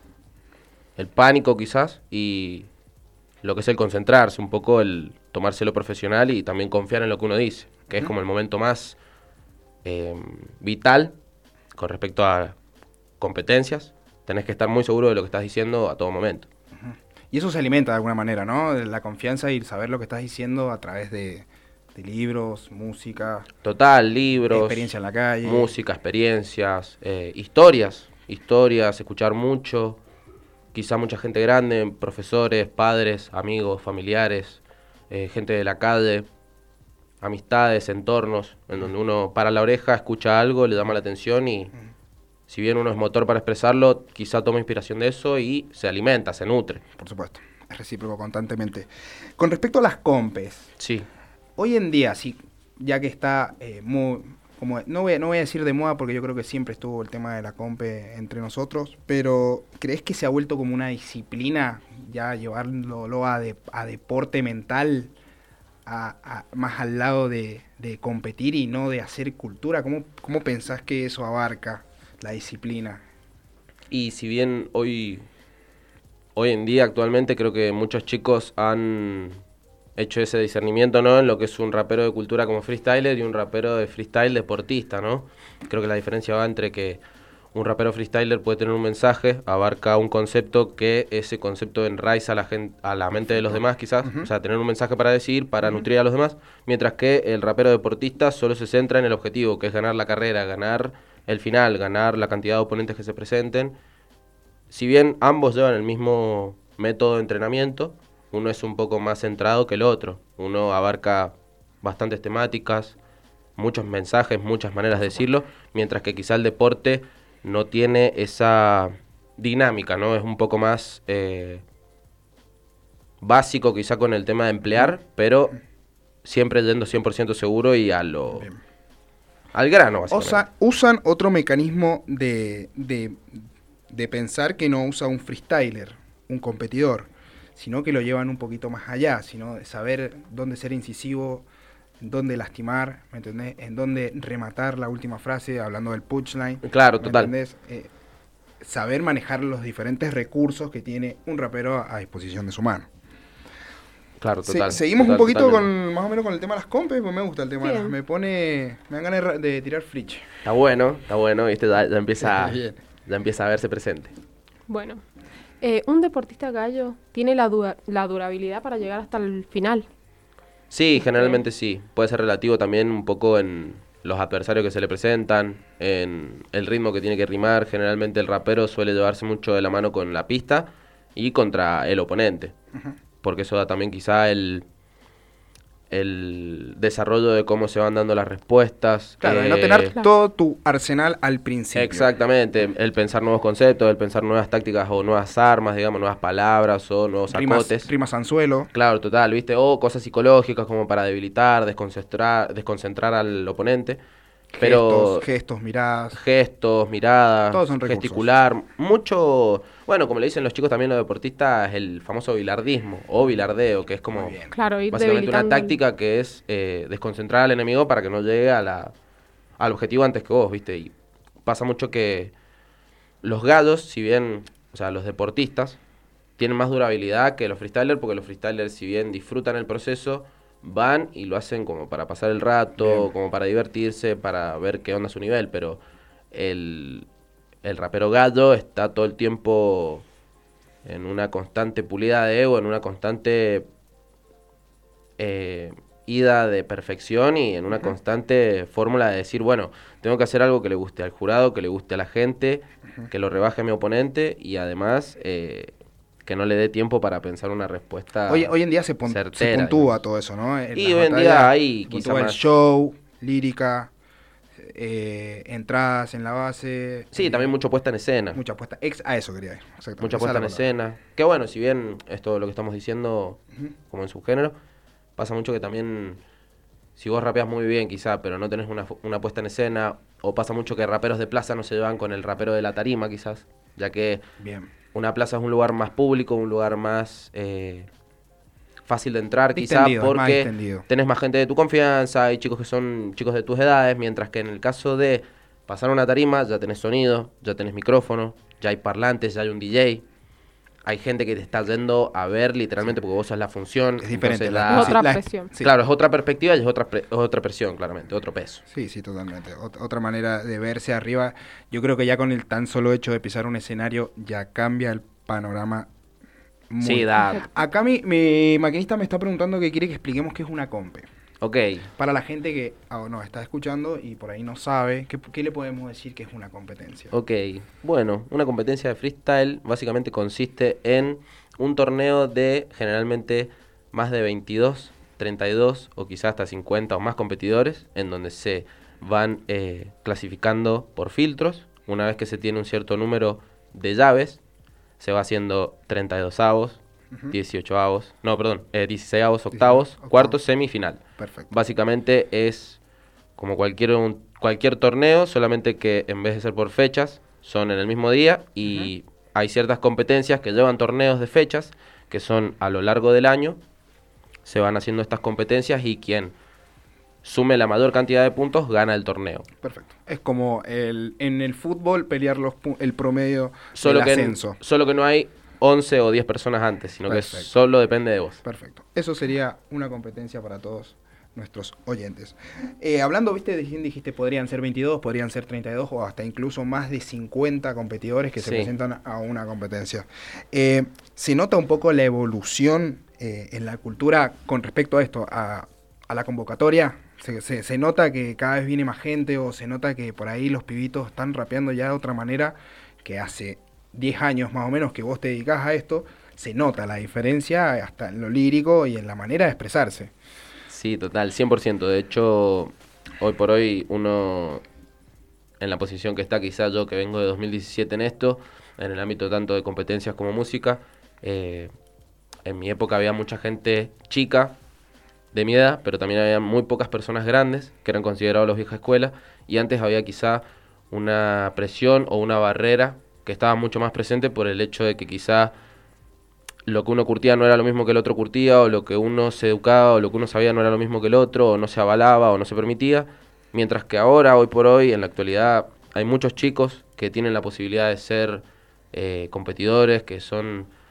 Speaker 6: el pánico quizás y lo que es el concentrarse, un poco el tomárselo profesional y también confiar en lo que uno dice, que es como el momento más eh, vital con respecto a competencias. Tenés que estar muy seguro de lo que estás diciendo a todo momento.
Speaker 5: Y eso se alimenta de alguna manera, ¿no? De la confianza y saber lo que estás diciendo a través de, de libros, música.
Speaker 6: Total, libros.
Speaker 5: Experiencia en la calle.
Speaker 6: Música, experiencias, eh, historias. Historias, escuchar mucho. Quizá mucha gente grande, profesores, padres, amigos, familiares, eh, gente de la calle, amistades, entornos, en donde uno para la oreja, escucha algo, le llama la atención y si bien uno es motor para expresarlo, quizá toma inspiración de eso y se alimenta, se nutre.
Speaker 5: Por supuesto, es recíproco constantemente. Con respecto a las compes,
Speaker 6: sí.
Speaker 5: Hoy en día, sí, ya que está eh, muy... Como, no, voy a, no voy a decir de moda porque yo creo que siempre estuvo el tema de la compe entre nosotros, pero ¿crees que se ha vuelto como una disciplina ya llevarlo a, de, a deporte mental, a, a, más al lado de, de competir y no de hacer cultura? ¿Cómo, cómo pensás que eso abarca la disciplina?
Speaker 6: Y si bien hoy, hoy en día actualmente creo que muchos chicos han hecho ese discernimiento, ¿no? En lo que es un rapero de cultura como freestyler y un rapero de freestyle deportista, ¿no? Creo que la diferencia va entre que un rapero freestyler puede tener un mensaje, abarca un concepto que ese concepto enraiza a la gente, a la mente de los demás quizás, uh-huh. O sea, tener un mensaje para decir, para uh-huh. nutrir a los demás, mientras que el rapero deportista solo se centra en el objetivo, que es ganar la carrera, ganar el final, ganar la cantidad de oponentes que se presenten. Si bien ambos llevan el mismo método de entrenamiento, uno es un poco más centrado que el otro. Uno abarca bastantes temáticas, muchos mensajes, muchas maneras de decirlo, mientras que quizá el deporte no tiene esa dinámica, ¿no? Es un poco más eh, básico quizá con el tema de emplear, pero siempre yendo cien por ciento seguro y a lo... Bien. Al grano, básicamente.
Speaker 5: O sea, usan otro mecanismo de, de, de pensar que no usa un freestyler, un competidor, sino que lo llevan un poquito más allá, sino de saber dónde ser incisivo, dónde lastimar, ¿me entendés? En dónde rematar la última frase, hablando del punchline.
Speaker 6: Claro,
Speaker 5: ¿me
Speaker 6: total.
Speaker 5: entendés? Eh, saber manejar los diferentes recursos que tiene un rapero a, a disposición de su mano.
Speaker 6: Claro,
Speaker 5: Se-
Speaker 6: total.
Speaker 5: seguimos
Speaker 6: total,
Speaker 5: un poquito
Speaker 6: totalmente.
Speaker 5: con más o menos con el tema de las compes, pues me gusta el tema. de las-
Speaker 7: Bien.
Speaker 5: Me pone. Me dan ganas de, ra- de tirar fliche.
Speaker 6: Está bueno, está bueno, viste, ya, ya empieza,
Speaker 5: Sí, bien.
Speaker 6: ya empieza a verse presente.
Speaker 7: Bueno, eh, un deportista gallo tiene la, dura- la durabilidad para llegar hasta el final.
Speaker 6: Sí, generalmente sí. Puede ser relativo también un poco en los adversarios que se le presentan, en el ritmo que tiene que rimar. Generalmente el rapero suele llevarse mucho de la mano con la pista y contra el oponente. Porque eso da también quizá el, el desarrollo de cómo se van dando las respuestas.
Speaker 5: Claro, de no
Speaker 6: eh,
Speaker 5: tener todo tu arsenal al principio.
Speaker 6: Exactamente, el pensar nuevos conceptos, el pensar nuevas tácticas o nuevas armas, digamos, nuevas palabras o nuevos
Speaker 5: Rimas,
Speaker 6: acotes.
Speaker 5: rimas anzuelo.
Speaker 6: Claro, total, ¿viste? O cosas psicológicas como para debilitar, desconcentrar, desconcentrar al oponente. Pero
Speaker 5: Gestos, gestos, miradas.
Speaker 6: gestos, miradas,
Speaker 5: Todos son recursos.
Speaker 6: gesticular, mucho, bueno, como le dicen los chicos también los deportistas, el famoso bilardismo o bilardeo, que es como
Speaker 7: Claro, ir
Speaker 6: básicamente una
Speaker 7: debilitando el-
Speaker 6: táctica que es eh, desconcentrar al enemigo para que no llegue a la, al objetivo antes que vos, ¿viste? Y pasa mucho que los gallos, si bien, o sea, los deportistas, tienen más durabilidad que los freestylers, porque los freestylers, si bien disfrutan el proceso, van y lo hacen como para pasar el rato,
Speaker 5: Bien.
Speaker 6: como para divertirse, para ver qué onda su nivel, pero el, el rapero gallo está todo el tiempo en una constante pulida de ego, en una constante eh, ida de perfección y en una
Speaker 5: Ujú.
Speaker 6: constante fórmula de decir, bueno, tengo que hacer algo que le guste al jurado, que le guste a la gente, que lo rebaje a mi oponente y además eh, que no le dé tiempo para pensar una respuesta
Speaker 5: Hoy, hoy en día se, pon- se
Speaker 6: certera,
Speaker 5: puntúa
Speaker 6: digamos.
Speaker 5: todo eso, ¿no? En
Speaker 6: Y
Speaker 5: las
Speaker 6: hoy en día
Speaker 5: batallas
Speaker 6: hay
Speaker 5: se
Speaker 6: quizá
Speaker 5: puntúa el
Speaker 6: más-
Speaker 5: show, lírica, eh, entradas en la base.
Speaker 6: Sí,
Speaker 5: eh,
Speaker 6: también mucho puesta en escena.
Speaker 5: Mucha puesta. Ex, a eso quería ir. Exactamente.
Speaker 6: Mucha
Speaker 5: Esa
Speaker 6: puesta en
Speaker 5: es la palabra.
Speaker 6: escena. Que bueno, si bien esto lo que estamos diciendo,
Speaker 5: Ujú.
Speaker 6: como en subgénero, pasa mucho que también, si vos rapeas muy bien quizá, pero no tenés una, fu- una puesta en escena, o pasa mucho que raperos de plaza no se llevan con el rapero de la tarima quizás, ya que
Speaker 5: Bien.
Speaker 6: una plaza es un lugar más público, un lugar más eh, fácil de entrar quizá,
Speaker 5: Distendido, es más
Speaker 6: porque
Speaker 5: distendido.
Speaker 6: tenés más gente de tu confianza, hay chicos que son chicos de tus edades, mientras que en el caso de pasar una tarima ya tenés sonido, ya tenés micrófono, ya hay parlantes, ya hay un D J. Hay gente que te está yendo a ver literalmente porque vos sos la función.
Speaker 5: Es diferente,
Speaker 6: entonces
Speaker 5: la-
Speaker 6: la-
Speaker 7: Es otra
Speaker 5: la-
Speaker 7: presión.
Speaker 5: sí.
Speaker 6: Claro, es otra perspectiva y es otra, pre- otra presión, claramente, otro peso.
Speaker 5: Sí, sí, totalmente. Ot- otra manera de verse arriba. Yo creo que ya con el tan solo hecho de pisar un escenario ya cambia el panorama. Muy.
Speaker 6: Sí, da.
Speaker 5: Acá mi, mi maquinista me está preguntando que quiere que expliquemos qué es una compe.
Speaker 6: Ok,
Speaker 5: Para la gente que ah, nos está escuchando y por ahí no sabe, ¿qué, qué le podemos decir que es una competencia?
Speaker 6: ok. Bueno, una competencia de freestyle básicamente consiste en un torneo de generalmente más de veintidós, treinta y dos o quizás hasta cincuenta o más competidores, en donde se van eh, clasificando por filtros. Una vez que se tiene un cierto número de llaves, se va haciendo treinta y dos avos,
Speaker 5: Ujú.
Speaker 6: dieciocho avos, no, perdón, eh, dieciséis avos, octavos,
Speaker 5: octavos.
Speaker 6: cuartos, semifinal.
Speaker 5: Perfecto.
Speaker 6: Básicamente es como cualquier, un- cualquier torneo, solamente que en vez de ser por fechas, son en el mismo día y hay ciertas competencias que llevan torneos de fechas, que son a lo largo del año, se van haciendo estas competencias y quien sume la mayor cantidad de puntos gana el torneo.
Speaker 5: Perfecto. Es como el, en el fútbol pelear los pu- el promedio
Speaker 6: Solo
Speaker 5: del
Speaker 6: que, en-
Speaker 5: ascenso.
Speaker 6: solo que no hay once o diez personas antes, sino
Speaker 5: Perfecto.
Speaker 6: que solo depende de vos.
Speaker 5: Perfecto. Eso sería una competencia para todos nuestros oyentes. Eh, hablando, viste, de quién dijiste, podrían ser veintidós, podrían ser treinta y dos o hasta incluso más de cincuenta competidores que se
Speaker 6: Sí.
Speaker 5: presentan a una competencia. Eh, se nota un poco la evolución eh, en la cultura con respecto a esto, a, a la convocatoria. Se, se- se nota que cada vez viene más gente o se nota que por ahí los pibitos están rapeando ya de otra manera que hace diez años más o menos que vos te dedicás a esto. Se nota la diferencia hasta en lo lírico y en la manera de expresarse.
Speaker 6: Sí, total, cien por ciento. De hecho, hoy por hoy uno, en la posición que está, quizá yo que vengo de dos mil diecisiete en esto, en el ámbito tanto de competencias como música, eh, en mi época había mucha gente chica, de mi edad, pero también había muy pocas personas grandes, que eran considerados los vieja escuela, y antes había quizá una presión o una barrera que estaba mucho más presente por el hecho de que quizá lo que uno curtía no era lo mismo que el otro curtía, o lo que uno se educaba, o lo que uno sabía no era lo mismo que el otro, o no se avalaba, o no se permitía, mientras que ahora, hoy por hoy, en la actualidad, hay muchos chicos que tienen la posibilidad de ser eh, competidores, que son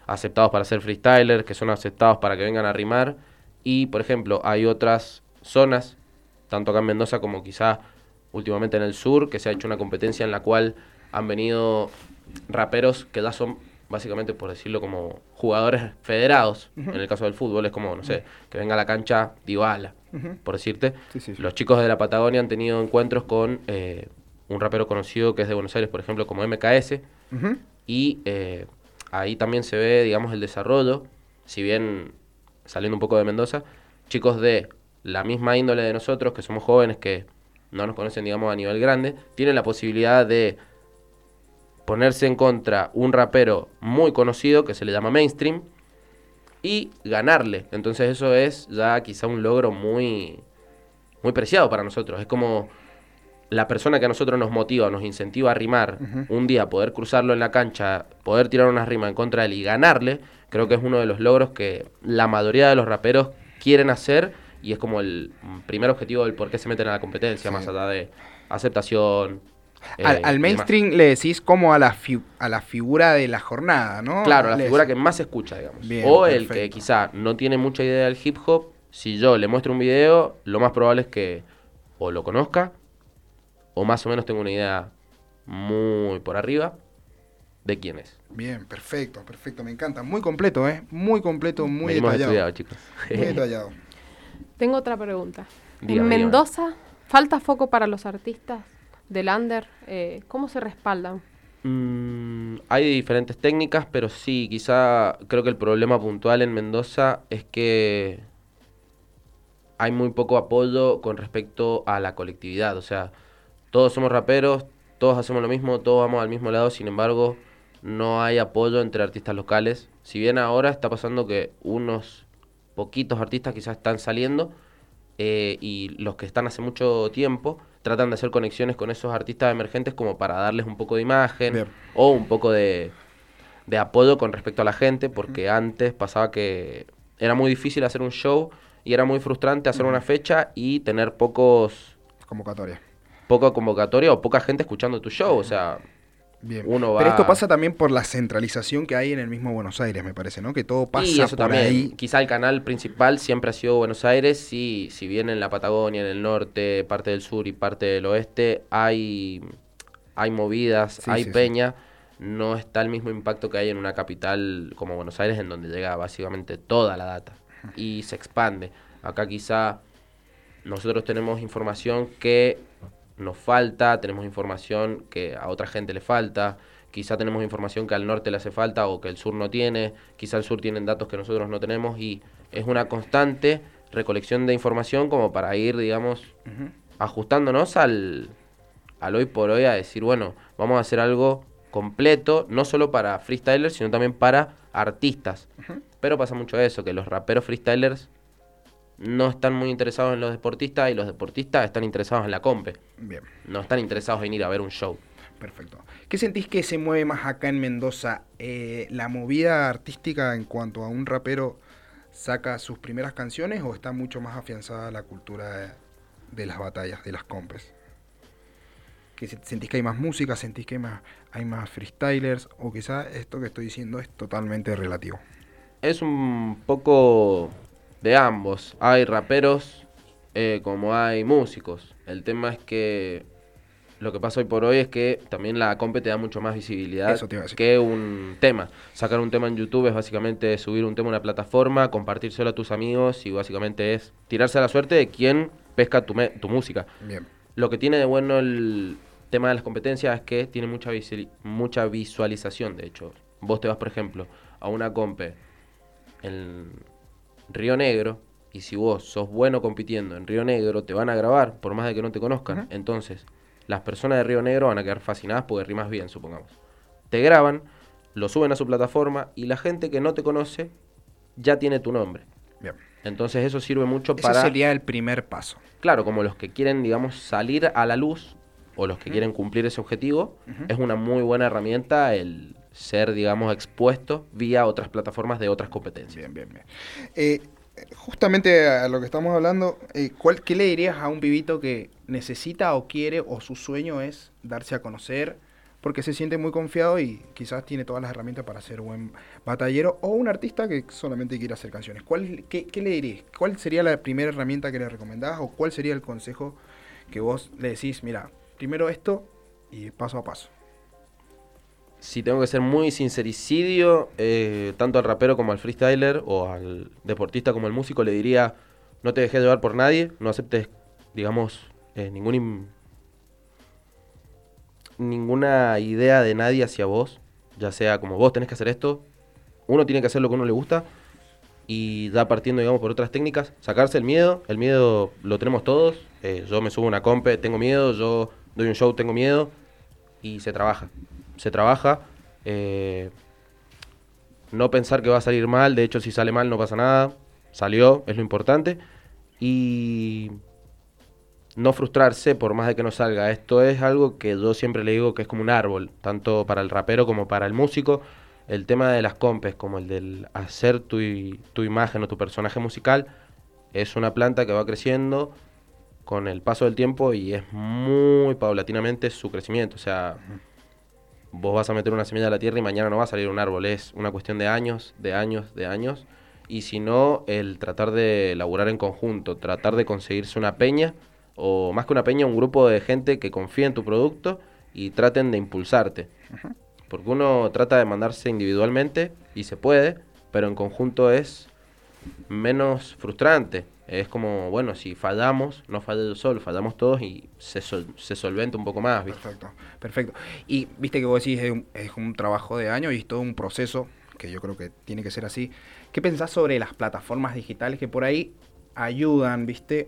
Speaker 6: aceptados para ser freestyler, que son aceptados para que vengan a rimar. Y, por ejemplo, hay otras zonas, tanto acá en Mendoza como quizá últimamente en el sur, que se ha hecho una competencia en la cual han venido raperos que ya son, básicamente, por decirlo, como jugadores federados. Uh-huh. En el caso del fútbol es como, no sé, uh-huh. que venga a la cancha Dybala, uh-huh. por decirte. Sí, sí, sí. Los chicos de la Patagonia han tenido encuentros con eh, un rapero conocido que es de Buenos Aires, por ejemplo, como M K S. Uh-huh. Y eh, ahí también se ve, digamos, el desarrollo, si bien saliendo un poco de Mendoza, chicos de la misma índole de nosotros, que somos jóvenes, que no nos conocen, digamos, a nivel grande, tienen la posibilidad de ponerse en contra un rapero muy conocido, que se le llama mainstream, y ganarle. Entonces eso es ya quizá un logro muy, muy preciado para nosotros. Es como la persona que a nosotros nos motiva, nos incentiva a rimar, uh-huh. un día poder cruzarlo en la cancha, poder tirar una rima en contra de él y ganarle, creo que es uno de los logros que la mayoría de los raperos quieren hacer, y es como el primer objetivo del por qué se meten a la competencia, sí. más allá de aceptación. Eh,
Speaker 5: al, al mainstream le decís como a la, fi- a la figura de la jornada, ¿no?
Speaker 6: Claro, la
Speaker 5: Les...
Speaker 6: figura que más se escucha, digamos.
Speaker 5: Bien,
Speaker 6: o
Speaker 5: perfecto.
Speaker 6: El que quizá no tiene mucha idea del hip hop, si yo le muestro un video, lo más probable es que o lo conozca, o más o menos tengo una idea muy por arriba de quién es.
Speaker 5: Bien, perfecto, perfecto, me encanta. Muy completo, ¿eh? Muy completo, muy
Speaker 6: Venimos
Speaker 5: detallado.
Speaker 6: estudiado, chicos.
Speaker 5: Muy detallado.
Speaker 7: Tengo otra pregunta.
Speaker 6: Dígame,
Speaker 7: en Mendoza, dígame. ¿Falta foco para los artistas del under? Eh, ¿Cómo se respaldan?
Speaker 6: Mm, hay diferentes técnicas, pero sí, quizá creo que el problema puntual en Mendoza es que hay muy poco apoyo con respecto a la colectividad. O sea, todos somos raperos, todos hacemos lo mismo, todos vamos al mismo lado, sin embargo, no hay apoyo entre artistas locales. Si bien ahora está pasando que unos poquitos artistas quizás están saliendo, eh, y los que están hace mucho tiempo tratan de hacer conexiones con esos artistas emergentes como para darles un poco de imagen. Bien. O un poco de, de apoyo con respecto a la gente, porque uh-huh. antes pasaba que era muy difícil hacer un show y era muy frustrante hacer uh-huh. una fecha y tener pocos...
Speaker 5: Convocatoria.
Speaker 6: Poca convocatoria o poca gente escuchando tu show, uh-huh. o sea...
Speaker 5: Bien.
Speaker 6: Uno va...
Speaker 5: Pero esto pasa también por la centralización que hay en el mismo Buenos Aires, me parece, ¿no? Que todo pasa
Speaker 6: y eso
Speaker 5: por
Speaker 6: también.
Speaker 5: ahí.
Speaker 6: Quizá el canal principal siempre ha sido Buenos Aires, y si bien en la Patagonia, en el norte, parte del sur y parte del oeste hay, hay movidas, sí, hay sí, peña, sí. no está el mismo impacto que hay en una capital como Buenos Aires, en donde llega básicamente toda la data y se expande. Acá quizá nosotros tenemos información que nos falta, tenemos información que a otra gente le falta, quizá tenemos información que al norte le hace falta o que el sur no tiene, quizá el sur tienen datos que nosotros no tenemos, y es una constante recolección de información como para ir, digamos, uh-huh. ajustándonos al, al hoy por hoy, a decir, bueno, vamos a hacer algo completo, no solo para freestylers, sino también para artistas. Uh-huh. Pero pasa mucho eso, que los raperos freestylers no están muy interesados en los deportistas y los deportistas están interesados en la compe.
Speaker 5: Bien.
Speaker 6: No están interesados en ir a ver un show.
Speaker 5: Perfecto. ¿Qué sentís que se mueve más acá en Mendoza? Eh, ¿La movida artística en cuanto a un rapero saca sus primeras canciones o está mucho más afianzada la cultura de, de las batallas, de las compes? ¿Que ¿Sentís que hay más música? ¿Sentís que hay más, hay más freestylers? ¿O quizá esto que estoy diciendo es totalmente relativo?
Speaker 6: Es un poco de ambos. Hay raperos eh, como hay músicos. El tema es que lo que pasa hoy por hoy es que también la compe te da mucho más visibilidad que un tema. Sacar un tema en YouTube es básicamente subir un tema a una plataforma, compartírselo a tus amigos y básicamente es tirarse a la suerte de quién pesca tu, me- tu música.
Speaker 5: Bien.
Speaker 6: Lo que tiene de bueno el tema de las competencias es que tiene mucha, visi- mucha visualización, de hecho. Vos te vas, por ejemplo, a una compe en Río Negro, y si vos sos bueno compitiendo en Río Negro, te van a grabar, por más de que no te conozcan. Uh-huh. Entonces, las personas de Río Negro van a quedar fascinadas porque rimas bien, supongamos. Te graban, lo suben a su plataforma, y la gente que no te conoce ya tiene tu nombre.
Speaker 5: Bien.
Speaker 6: Entonces eso sirve mucho
Speaker 5: Eso
Speaker 6: para...
Speaker 5: Eso sería el primer paso.
Speaker 6: Claro, como los que quieren, digamos, salir a la luz, o los que uh-huh. quieren cumplir ese objetivo, uh-huh. es una muy buena herramienta el ser, digamos, expuesto vía otras plataformas de otras competencias.
Speaker 5: Bien, bien, bien. Eh, justamente a lo que estamos hablando, eh, ¿cuál, ¿qué le dirías a un pibito que necesita o quiere o su sueño es darse a conocer porque se siente muy confiado y quizás tiene todas las herramientas para ser buen batallero, o un artista que solamente quiere hacer canciones. ¿Cuál, qué, qué le dirías? ¿Cuál sería la primera herramienta que le recomendás o cuál sería el consejo que vos le decís, mira, primero esto y paso a paso?
Speaker 6: Si tengo que ser muy sincericidio, eh, tanto al rapero como al freestyler o al deportista como al músico, le diría, no te dejes llevar por nadie, no aceptes, digamos, eh, ningún im- ninguna idea de nadie hacia vos, ya sea como vos tenés que hacer esto, uno tiene que hacer lo que a uno le gusta y ya partiendo, digamos, por otras técnicas, sacarse el miedo, el miedo lo tenemos todos, eh, yo me subo a una compe, tengo miedo, yo doy un show, tengo miedo y se trabaja, se trabaja, eh, no pensar que va a salir mal, de hecho si sale mal no pasa nada, salió, es lo importante, y no frustrarse por más de que no salga. Esto es algo que yo siempre le digo que es como un árbol, tanto para el rapero como para el músico. El tema de las compes, como el del hacer tu, tu imagen o tu personaje musical, es una planta que va creciendo con el paso del tiempo y es muy paulatinamente su crecimiento. O sea, vos vas a meter una semilla a la tierra y mañana no va a salir un árbol. Es una cuestión de años, de años, de años. Y si no, el tratar de laburar en conjunto, tratar de conseguirse una peña, o más que una peña, un grupo de gente que confíe en tu producto y traten de impulsarte. Uh-huh. Porque uno trata de mandarse individualmente y se puede, pero en conjunto es menos frustrante. Es como, bueno, si fallamos, no falla yo solo, fallamos todos y se, sol, se solventa un poco más, ¿viste?
Speaker 5: Perfecto, perfecto. Y viste que vos decís, es un, es un trabajo de años y es todo un proceso, que yo creo que tiene que ser así. ¿Qué pensás sobre las plataformas digitales que por ahí ayudan, viste?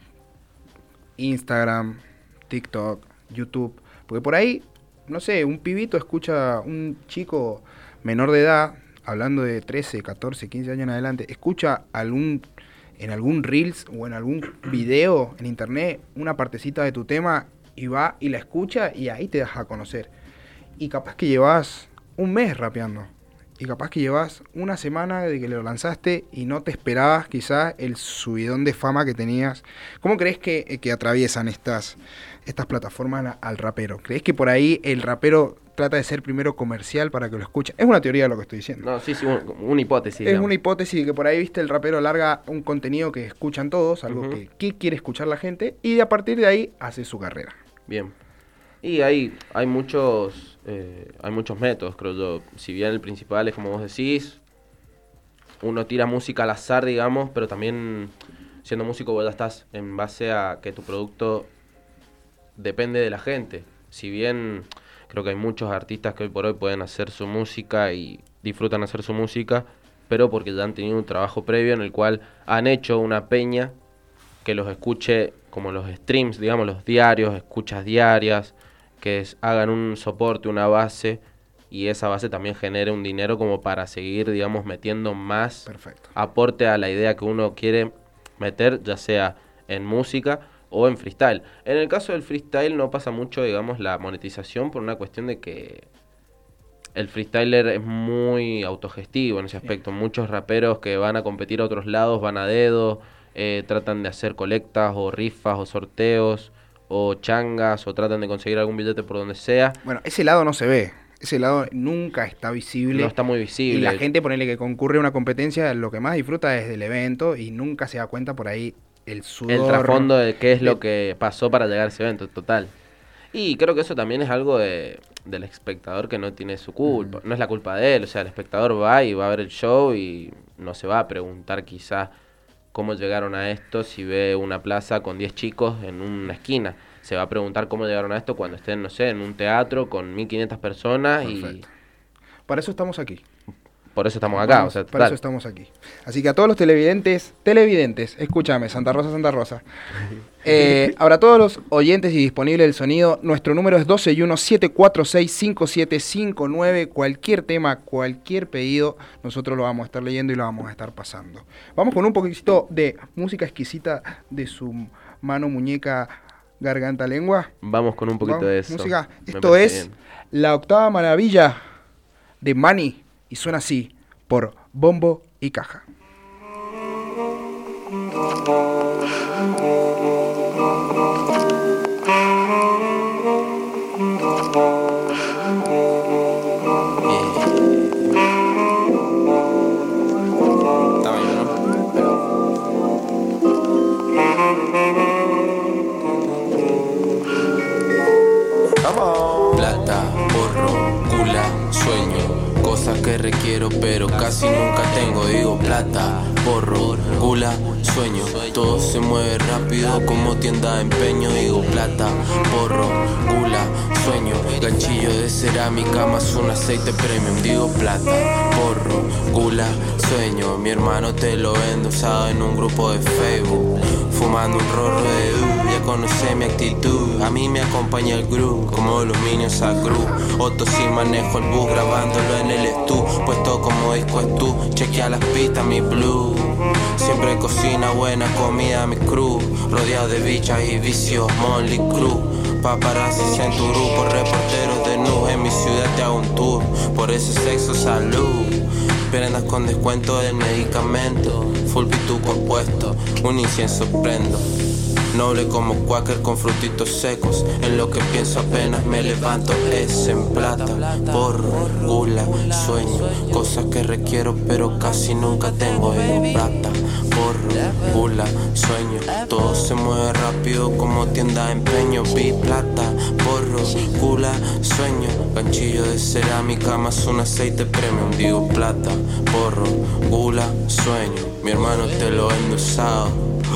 Speaker 5: Instagram, TikTok, YouTube, porque por ahí, no sé, un pibito escucha, un chico menor de edad, hablando de trece, catorce, quince años en adelante, escucha algún, en algún Reels o en algún video en internet una partecita de tu tema y va y la escucha y ahí te das a conocer. Y capaz que llevas un mes rapeando. Y capaz que llevas una semana de que lo lanzaste y no te esperabas quizás el subidón de fama que tenías. ¿Cómo crees que, que atraviesan estas, estas plataformas al rapero? ¿Crees que por ahí el rapero trata de ser primero comercial para que lo escuchen? Es una teoría de lo que estoy diciendo.
Speaker 6: No, sí, sí, un, una hipótesis.
Speaker 5: Es
Speaker 6: digamos.
Speaker 5: una hipótesis que por ahí, viste, el rapero larga un contenido que escuchan todos, algo uh-huh. que, que quiere escuchar la gente, y a partir de ahí hace su carrera.
Speaker 6: Bien. Y hay, hay muchos eh, hay muchos métodos, creo yo. Si bien el principal es como vos decís, uno tira música al azar, digamos, pero también siendo músico vos ya estás en base a que tu producto depende de la gente. Si bien creo que hay muchos artistas que hoy por hoy pueden hacer su música y disfrutan hacer su música, pero porque ya han tenido un trabajo previo en el cual han hecho una peña que los escuche, como los streams, digamos, los diarios, escuchas diarias, que es, hagan un soporte, una base, y esa base también genere un dinero como para seguir, digamos, metiendo más
Speaker 5: Perfecto.
Speaker 6: aporte a la idea que uno quiere meter, ya sea en música o en freestyle. En el caso del freestyle no pasa mucho, digamos, la monetización por una cuestión de que el freestyler es muy autogestivo en ese aspecto. Sí. Muchos raperos que van a competir a otros lados van a dedo, eh, tratan de hacer colectas o rifas o sorteos o changas, o tratan de conseguir algún billete por donde sea.
Speaker 5: Bueno, ese lado no se ve, ese lado nunca está visible.
Speaker 6: No está muy visible.
Speaker 5: Y la gente, ponele que concurre a una competencia, lo que más disfruta es del evento y nunca se da cuenta por ahí el sudor.
Speaker 6: El trasfondo de qué es lo que pasó para llegar a ese evento, total. Y creo que eso también es algo de, del espectador que no tiene su culpa, mm. no es la culpa de él, o sea, el espectador va y va a ver el show y no se va a preguntar quizás cómo llegaron a esto si ve una plaza con diez chicos en una esquina. Se va a preguntar cómo llegaron a esto cuando estén, no sé, en un teatro con mil quinientas personas. Perfecto.
Speaker 5: Y para eso estamos aquí.
Speaker 6: Por eso estamos acá.
Speaker 5: Vamos,
Speaker 6: o sea,
Speaker 5: para eso estamos aquí. Así que a todos los televidentes, televidentes, escúchame, Santa Rosa, Santa Rosa. Eh, ahora todos los oyentes y disponible el sonido, nuestro número es doce y uno, siete cuatro seis, cinco siete cinco nueve. Cualquier tema, cualquier pedido, nosotros lo vamos a estar leyendo y lo vamos a estar pasando. Vamos con un poquito de música exquisita de su mano, muñeca, garganta, lengua.
Speaker 6: Vamos con un poquito vamos, de eso.
Speaker 5: Música. Esto es bien. La octava maravilla de Manny. Y suena así, por Bombo y Caja.
Speaker 3: que requiero pero casi nunca tengo. Digo plata, porro, gula, sueño. Todo se mueve rápido como tienda de empeño. Digo plata, porro, gula, sueño. Ganchillo de cerámica más un aceite premium. Digo plata, porro, gula, sueño. Mi hermano te lo vende usado en un grupo de Facebook. Fumando un rorro de U, ya conoce mi actitud. A mí me acompaña el groove, como los minions a Gru. Otto si manejo el bus, grabándolo en el estu. Puesto como disco es tú, chequea las pistas, mi blue. Siempre cocina buena comida, mi crew. Rodeado de bichas y vicios, Monly Crew. Paparazzis en tu grupo, reporteros de nu. En mi ciudad te hago un tour, por ese sexo salud. Prendas con descuento del medicamento. Full pituco puesto, un incienso prendo. Noble como Quaker con frutitos secos. En lo que pienso apenas me levanto es en plata, porro, gula, sueño. Cosas que requiero pero casi nunca tengo. Digo plata, porro, gula, sueño. Todo se mueve rápido como tienda de empeño. Vi plata, porro, gula, sueño. Ganchillo de cerámica más un aceite premium. Digo plata, porro, gula, sueño. Mi hermano te lo vende usado.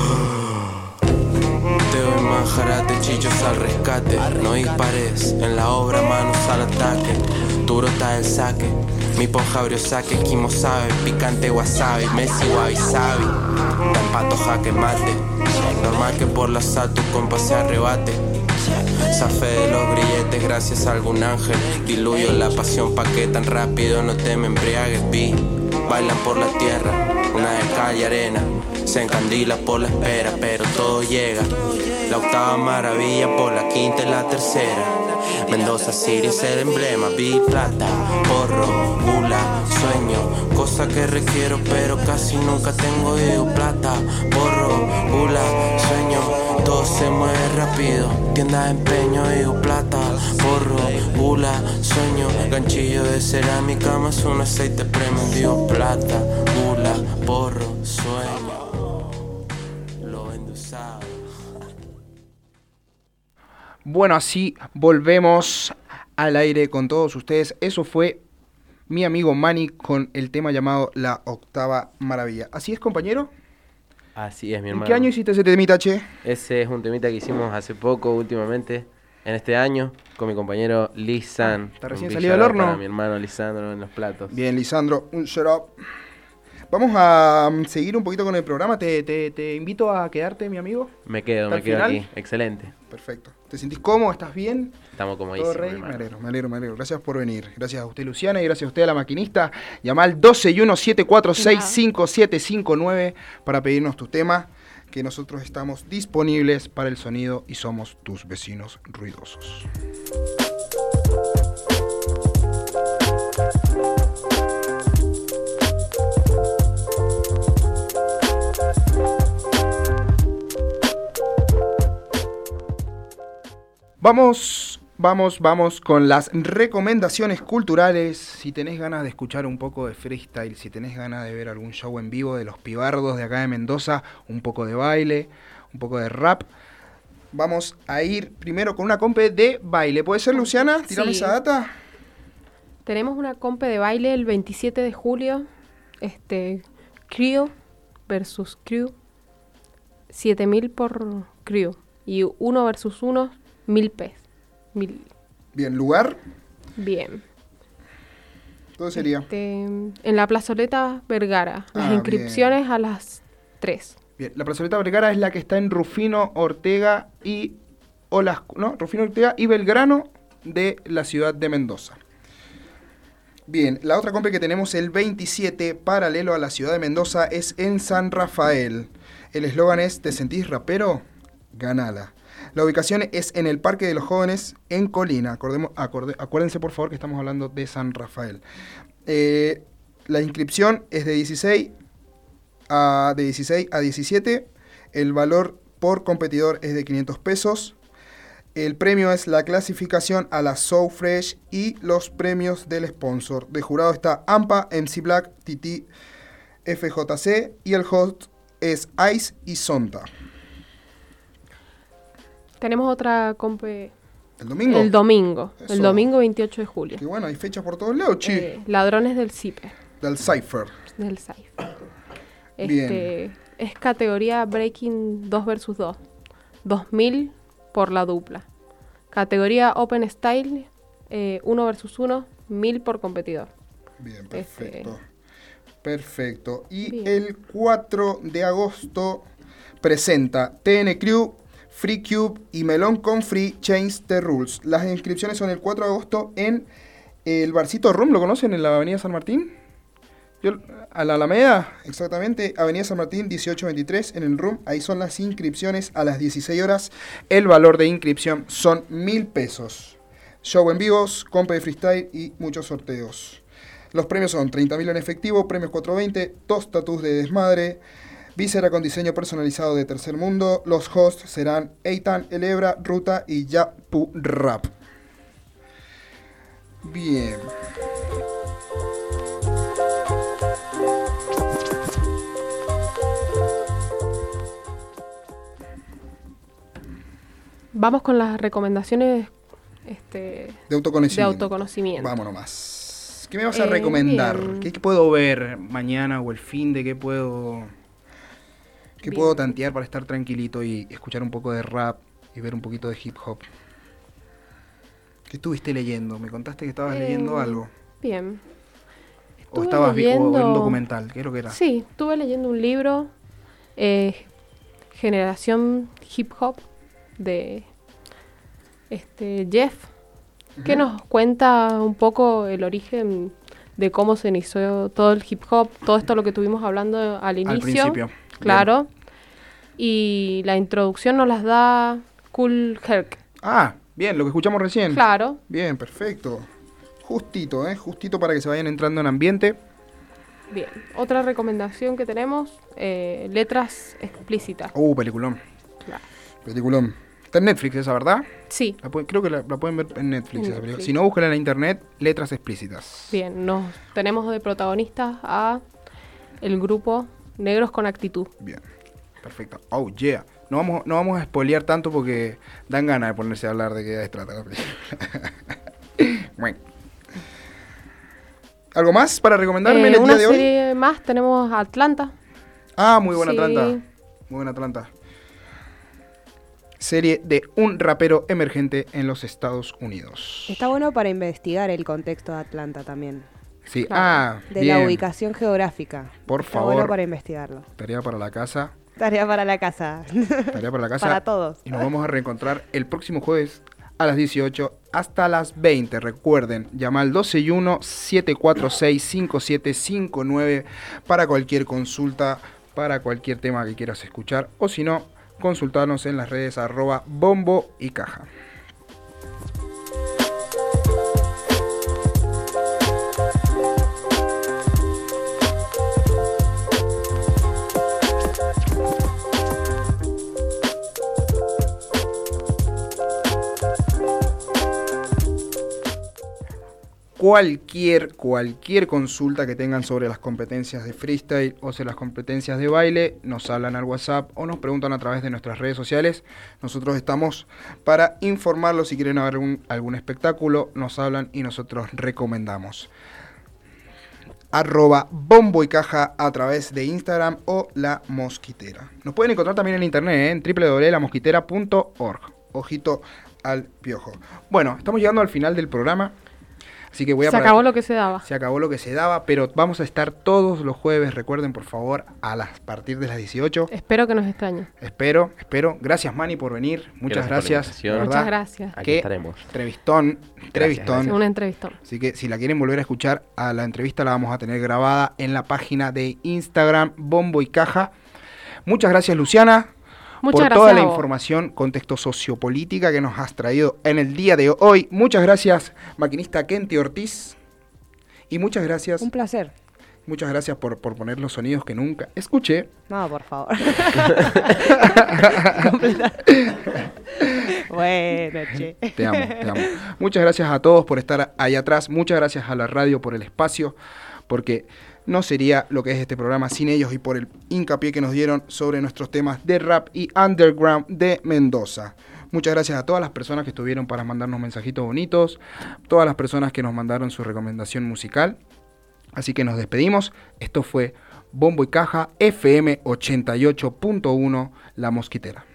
Speaker 3: Te doy manjarate, chichos al rescate. No dispares, en la obra manos al ataque. Duro está el saque, mi ponja abrió saque. Kimo sabe, picante wasabi, Messi wabi sabi. Da empato jaque mate. Normal que por la sal tu compa se arrebate. Zafé de los grilletes gracias a algún ángel. Diluyo la pasión pa' que tan rápido no te me embriagues. Vi, bailan por la tierra, una de cal y arena. Se encandila por la espera, pero todo llega. La octava maravilla por la quinta y la tercera. Mendoza City es el emblema. Vi plata, porro, gula, sueño. Cosa que requiero pero casi nunca tengo. Digo plata, porro, gula, sueño. Todo se mueve rápido, tienda de empeño. Digo plata, porro, gula, sueño. Ganchillo de cerámica más un aceite premium. Digo plata, gula, porro, sueño.
Speaker 5: Bueno, así volvemos al aire con todos ustedes. Eso fue mi amigo Manny con el tema llamado La Octava Maravilla. ¿Así es, compañero?
Speaker 6: Así es, mi
Speaker 5: ¿En
Speaker 6: hermano.
Speaker 5: qué año hiciste ese temita, che?
Speaker 6: Ese es un temita que hicimos hace poco, últimamente, en este año, con mi compañero Lisan.
Speaker 5: ¿Está recién
Speaker 6: Un
Speaker 5: salido del
Speaker 6: shout out
Speaker 5: horno?
Speaker 6: Para mi hermano Lisandro en los platos.
Speaker 5: Bien, Lisandro, un shout out. Vamos a um, seguir un poquito con el programa. Te, te, te invito a quedarte, mi amigo.
Speaker 6: Me quedo,
Speaker 5: ¿Hasta
Speaker 6: me
Speaker 5: el
Speaker 6: quedo
Speaker 5: final?
Speaker 6: aquí. Excelente.
Speaker 5: Perfecto. ¿Te sentís cómodo? ¿Estás bien?
Speaker 6: Estamos comodísimos,
Speaker 5: ¿Todo rey?
Speaker 6: hermano.
Speaker 5: Me alegro, me alegro, me alegro. Gracias por venir. Gracias a usted, Luciana, y gracias a usted, a la maquinista. Llama al doce y uno siete cuatro seis cinco siete cinco nueve para pedirnos tu tema, que nosotros estamos disponibles para el sonido y somos tus vecinos ruidosos. Vamos, vamos, vamos con las recomendaciones culturales. Si tenés ganas de escuchar un poco de freestyle, si tenés ganas de ver algún show en vivo de los pibardos de acá de Mendoza, un poco de baile, un poco de rap, vamos a ir primero con una compe de baile. ¿Puede ser, Luciana? Tirame
Speaker 7: Sí.
Speaker 5: esa data.
Speaker 7: Tenemos una compe de baile el veintisiete de julio. Este, Crew versus Crew. siete mil por Crew. Y uno versus uno, mil pesos. Mil.
Speaker 5: Bien, ¿lugar?
Speaker 7: Bien.
Speaker 5: ¿Dónde sería?
Speaker 7: Este, en la plazoleta Vergara. Las
Speaker 5: Ah,
Speaker 7: inscripciones a las tres.
Speaker 5: Bien, la plazoleta Vergara es la que está en Rufino Ortega y Olas, ¿no? Rufino Ortega y Belgrano de la ciudad de Mendoza. Bien, la otra compe que tenemos el veintisiete, paralelo a la ciudad de Mendoza, es en San Rafael. El eslogan es: ¿te sentís rapero? Ganala. La ubicación es en el Parque de los Jóvenes en Colina. Acordemos, acorde, acuérdense por favor que estamos hablando de San Rafael. Eh, la inscripción es de dieciséis a, de dieciséis a diecisiete. El valor por competidor es de quinientos pesos. El premio es la clasificación a la So Fresh y los premios del sponsor. De jurado está Ampa, M C Black, Titi, F J C y el host es Ice y Sonta.
Speaker 7: Tenemos otra compe
Speaker 8: ¿El domingo?
Speaker 7: El domingo,
Speaker 8: Eso.
Speaker 7: el domingo veintiocho de julio.
Speaker 8: Qué bueno, hay fechas por todos lados, chi.
Speaker 7: Eh, Ladrones del Cipe.
Speaker 8: Del Cypher.
Speaker 7: Del Cypher.
Speaker 8: Bien.
Speaker 7: Este, es categoría Breaking dos versus dos. dos mil por la dupla. Categoría Open Style, eh, uno versus uno, mil por competidor.
Speaker 8: Bien, perfecto.
Speaker 7: Este,
Speaker 8: Perfecto. Y
Speaker 7: Bien.
Speaker 8: el cuatro de agosto presenta T N Crew, Free Cube y Melón con Free Change the Rules. Las inscripciones son el cuatro de agosto en el Barcito Room, ¿lo conocen? En la Avenida San Martín. Yo, a la Alameda, exactamente, Avenida San Martín dieciocho veintitrés en el Room. Ahí son las inscripciones a las dieciséis horas. El valor de inscripción son mil pesos. Show en vivos, compa de freestyle y muchos sorteos. Los premios son treinta mil en efectivo, premios cuatrocientos veinte, dos tatús de desmadre, víscera con diseño personalizado de Tercer Mundo. Los hosts serán Eitan, Elebra, Ruta y Yapu Rap. Bien.
Speaker 7: Vamos con las recomendaciones este,
Speaker 8: De autoconocimiento.
Speaker 7: de autoconocimiento.
Speaker 8: Vamos nomás. ¿Qué me vas a
Speaker 7: Eh,
Speaker 8: recomendar?
Speaker 7: bien.
Speaker 8: ¿Qué,
Speaker 5: ¿Qué puedo ver mañana o el fin de qué puedo qué
Speaker 7: Bien.
Speaker 5: puedo tantear para estar tranquilito y escuchar un poco de rap y ver un poquito de hip hop? ¿Qué estuviste leyendo? Me contaste que estabas
Speaker 7: Eh,
Speaker 5: leyendo algo.
Speaker 7: Bien.
Speaker 5: O
Speaker 7: Estuve
Speaker 5: estabas vi- o
Speaker 7: leyendo-
Speaker 5: un documental, ¿qué es lo que era?
Speaker 7: Sí, estuve leyendo un libro, eh, Generación Hip Hop, de este Jeff, que nos cuenta un poco el origen de cómo se inició todo el hip hop, todo esto lo que estuvimos hablando al inicio.
Speaker 5: principio.
Speaker 7: Claro. Y la introducción nos las da Cool Herc.
Speaker 5: Ah, bien, lo que escuchamos recién.
Speaker 7: Claro.
Speaker 8: Bien, perfecto. Justito, ¿eh? Justito para que se vayan entrando en ambiente.
Speaker 7: Bien. Otra recomendación que tenemos, eh, letras explícitas.
Speaker 5: Uh, peliculón.
Speaker 7: Claro.
Speaker 8: Peliculón.
Speaker 5: Está en Netflix esa, ¿verdad?
Speaker 7: Sí.
Speaker 5: La pu- creo que la, la pueden ver en Netflix,
Speaker 7: En
Speaker 5: esa película.
Speaker 7: Netflix.
Speaker 5: Si no, búsquenla en la internet, letras explícitas.
Speaker 7: Bien, nos tenemos de protagonistas a el grupo Negros con Actitud.
Speaker 5: Bien, perfecto. Oh, yeah. No vamos, no vamos a spoilear tanto porque dan ganas de ponerse a hablar de qué se trata la película. Bueno. ¿Algo más para recomendarme
Speaker 7: Eh,
Speaker 5: en el
Speaker 7: una
Speaker 5: día de hoy?
Speaker 7: serie más, tenemos Atlanta.
Speaker 8: Ah, muy buena
Speaker 7: Sí.
Speaker 8: Atlanta. Muy buena Atlanta. Serie de un rapero emergente en los Estados Unidos.
Speaker 9: Está bueno para investigar el contexto de Atlanta también.
Speaker 8: Sí, ah,
Speaker 9: De
Speaker 8: bien.
Speaker 9: la ubicación geográfica.
Speaker 8: Por
Speaker 9: Está
Speaker 8: favor.
Speaker 9: bueno para investigarlo.
Speaker 8: Tarea para la casa.
Speaker 9: Tarea para la casa.
Speaker 8: Tarea para la casa.
Speaker 9: Para todos.
Speaker 8: Y nos vamos a reencontrar el próximo jueves a las dieciocho hasta las veinte. Recuerden, llama al doce y uno, siete cuatro seis, cinco siete cinco nueve para cualquier consulta, para cualquier tema que quieras escuchar. O si no, consultarnos en las redes arroba bombo y caja. Cualquier, cualquier consulta que tengan sobre las competencias de freestyle o sobre las competencias de baile, nos hablan al WhatsApp o nos preguntan a través de nuestras redes sociales. Nosotros estamos para informarlos. Si quieren ver algún, algún espectáculo, nos hablan y nosotros recomendamos. Arroba bombo y caja a través de Instagram o La Mosquitera. Nos pueden encontrar también en internet, ¿eh? en doble u doble u doble punto la mosquitera punto org. Ojito al piojo. Bueno, estamos llegando al final del programa. Así que voy a
Speaker 7: Se
Speaker 8: parar.
Speaker 7: acabó lo que se daba.
Speaker 8: Se acabó lo que se daba, pero vamos a estar todos los jueves, recuerden por favor, a las a partir de las dieciocho.
Speaker 7: Espero que nos extrañen.
Speaker 8: Espero, espero. Gracias Manny por venir. Muchas
Speaker 6: Gracias
Speaker 8: gracias.
Speaker 6: por la invitación.
Speaker 8: de
Speaker 7: Muchas
Speaker 8: verdad.
Speaker 7: gracias.
Speaker 6: Aquí
Speaker 8: Qué
Speaker 6: estaremos.
Speaker 8: Entrevistón, entrevistón.
Speaker 6: gracias.
Speaker 7: Una entrevistón.
Speaker 8: Así que si la quieren volver a escuchar, a la entrevista la vamos a tener grabada en la página de Instagram Bombo y Caja. Muchas gracias Luciana.
Speaker 7: Muchas
Speaker 8: por
Speaker 7: gracias
Speaker 8: toda
Speaker 7: a
Speaker 8: la
Speaker 7: vos.
Speaker 8: información, contexto sociopolítica que nos has traído en el día de hoy. Muchas gracias, maquinista Kenty Ortiz. Y muchas gracias.
Speaker 9: Un placer.
Speaker 8: Muchas gracias por, por poner los sonidos que nunca escuché.
Speaker 9: No, por favor. Bueno, che.
Speaker 8: Te amo, te amo. Muchas gracias a todos por estar ahí atrás. Muchas gracias a la radio por el espacio, porque no sería lo que es este programa sin ellos y por el hincapié que nos dieron sobre nuestros temas de rap y underground de Mendoza. Muchas gracias a todas las personas que estuvieron para mandarnos mensajitos bonitos, todas las personas que nos mandaron su recomendación musical. Así que nos despedimos. Esto fue Bombo y Caja, F M ochenta y ocho punto uno, La Mosquitera.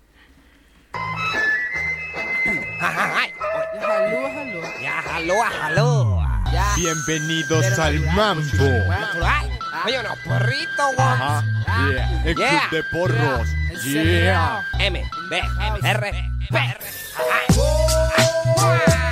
Speaker 10: Bienvenidos al Mambo.
Speaker 11: Oye, unos porritos,
Speaker 10: Ajá. Yeah. El
Speaker 11: Yeah.
Speaker 10: club de porros. Yeah.
Speaker 11: M, B, R, P.